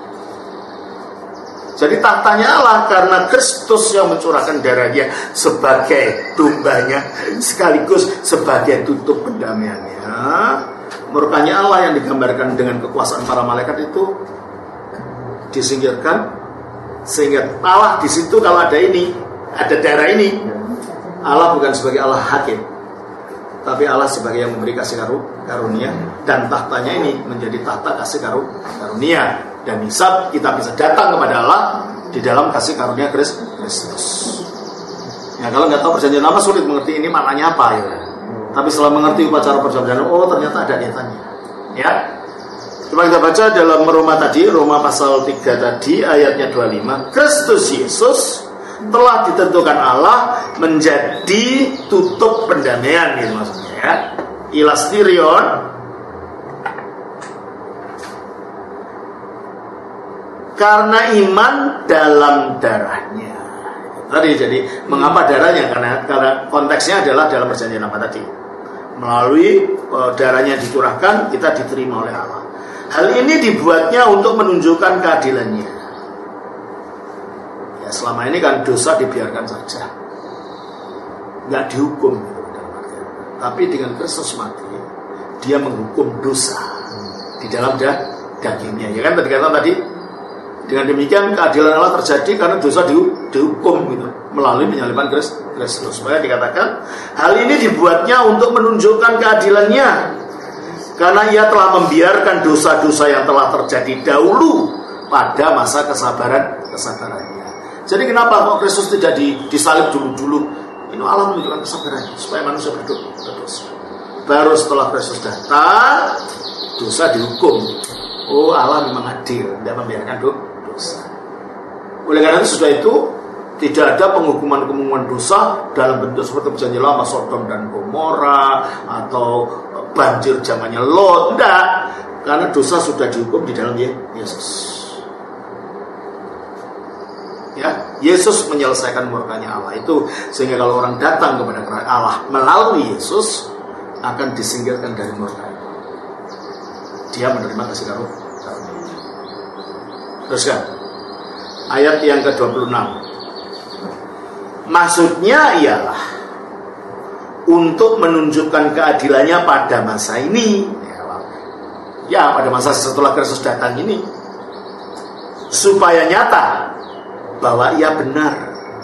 Jadi tahtanya Allah karena Kristus yang mencurahkan darahnya sebagai dombanya, sekaligus sebagai tutup pendamaiannya. Murkanya Allah yang digambarkan dengan kekuasaan para malaikat itu disingkirkan, sehingga Allah di situ kalau ada darah ini, Allah bukan sebagai Allah hakim, tapi Allah sebagai yang memberi kasih karunia, dan tahtanya ini menjadi tahta kasih karunia. Dan hisab kita bisa datang kepada Allah di dalam kasih karunia Kristus. Ya, kalau nggak tahu perjanjian lama sulit mengerti ini maknanya apa ya. Tapi setelah mengerti upacara perjanjian, oh ternyata ada kaitannya. Ya. Coba kita baca dalam Roma pasal 3 tadi ayatnya 25. Kristus Yesus telah ditentukan Allah menjadi tutup pendamaian, gitu maksudnya ya. Ilastirion, karena iman dalam darahnya. Tadi jadi mengapa darahnya? Karena konteksnya adalah dalam perjanjian lama tadi. Melalui darahnya dicurahkan, kita diterima oleh Allah. Hal ini dibuatnya untuk menunjukkan keadilannya. Ya, selama ini kan dosa dibiarkan saja, nggak dihukum. Tapi dengan Kristus mati, Dia menghukum dosa di dalam dagingnya. Ya kan tadi kata tadi. Dengan demikian keadilan Allah terjadi karena dosa dihukum gitu, melalui penyaliban Kristus. Supaya dikatakan hal ini dibuatnya untuk menunjukkan keadilannya, karena Ia telah membiarkan dosa-dosa yang telah terjadi dahulu pada masa kesabarannya. Jadi kenapa kok Kristus tidak disalib dulu? Ini Allah menunjukkan kesabarannya supaya manusia berdosa. Baru setelah Kristus datang, dosa dihukum. Oh, Allah memang adil, tidak membiarkan dosa. Oleh karena itu, sudah itu tidak ada penghukuman dosa dalam bentuk seperti perjanjian lama Sodom dan Gomora atau banjir zamannya Lot. Tidak, karena dosa sudah dihukum di dalam Yesus. Ya, Yesus menyelesaikan murkanya Allah itu, sehingga kalau orang datang kepada Allah melalui Yesus akan disingkirkan dari murka. Dia menerima kasih karunia. Teruskan ayat yang ke-26. Maksudnya ialah untuk menunjukkan keadilannya pada masa ini, ya pada masa setelah Kristus datang ini, supaya nyata bahwa Ia benar.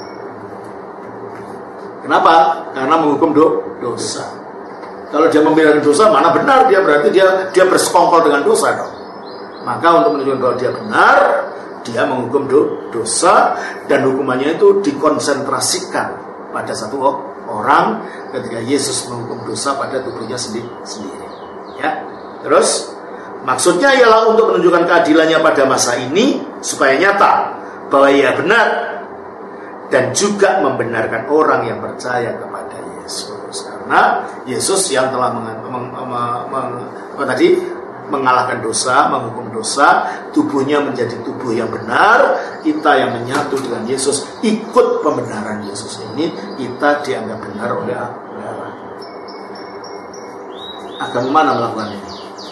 Kenapa? Karena menghukum dosa. Kalau Dia membiarkan dosa, mana benar dia? Berarti dia bersekongkol dengan dosa dong. Maka untuk menunjukkan bahwa Dia benar, Dia menghukum dosa, dan hukumannya itu dikonsentrasikan pada satu orang ketika Yesus menghukum dosa pada tubuhnya sendiri. Ya. Terus Maksudnya ialah untuk menunjukkan keadilannya pada masa ini supaya nyata bahwa ia benar, dan juga membenarkan orang yang percaya kepada Yesus. Karena Yesus yang telah mengalahkan dosa, menghukum dosa, tubuhnya menjadi tubuh yang benar. Kita yang menyatu dengan Yesus, ikut pembenaran Yesus ini, kita dianggap benar oleh Allah. Agama mana melakukan ini?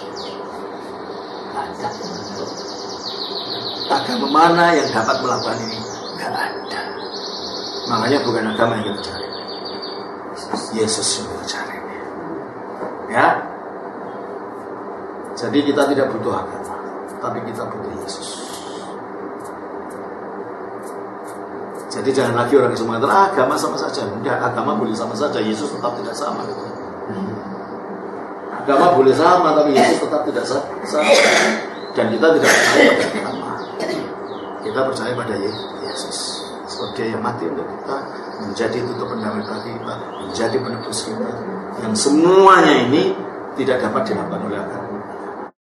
Ada. Agama mana yang dapat melakukan ini? Tidak ada. Makanya bukan agama yang kita cari, Yesus yang kita cari. Ya. Jadi kita tidak butuh agama, tapi kita butuh Yesus. Jadi jangan lagi orang yang mengatakan agama sama saja. Enggak, agama boleh sama saja, Yesus tetap tidak sama. Agama boleh sama, tapi Yesus tetap tidak sama. Dan kita tidak percaya pada agama. Kita percaya pada Yesus. Sebab Dia yang mati untuk kita, menjadi tutup pendamai bagi kita, menjadi penebus kita. Yang semuanya ini tidak dapat dilakukan oleh agama.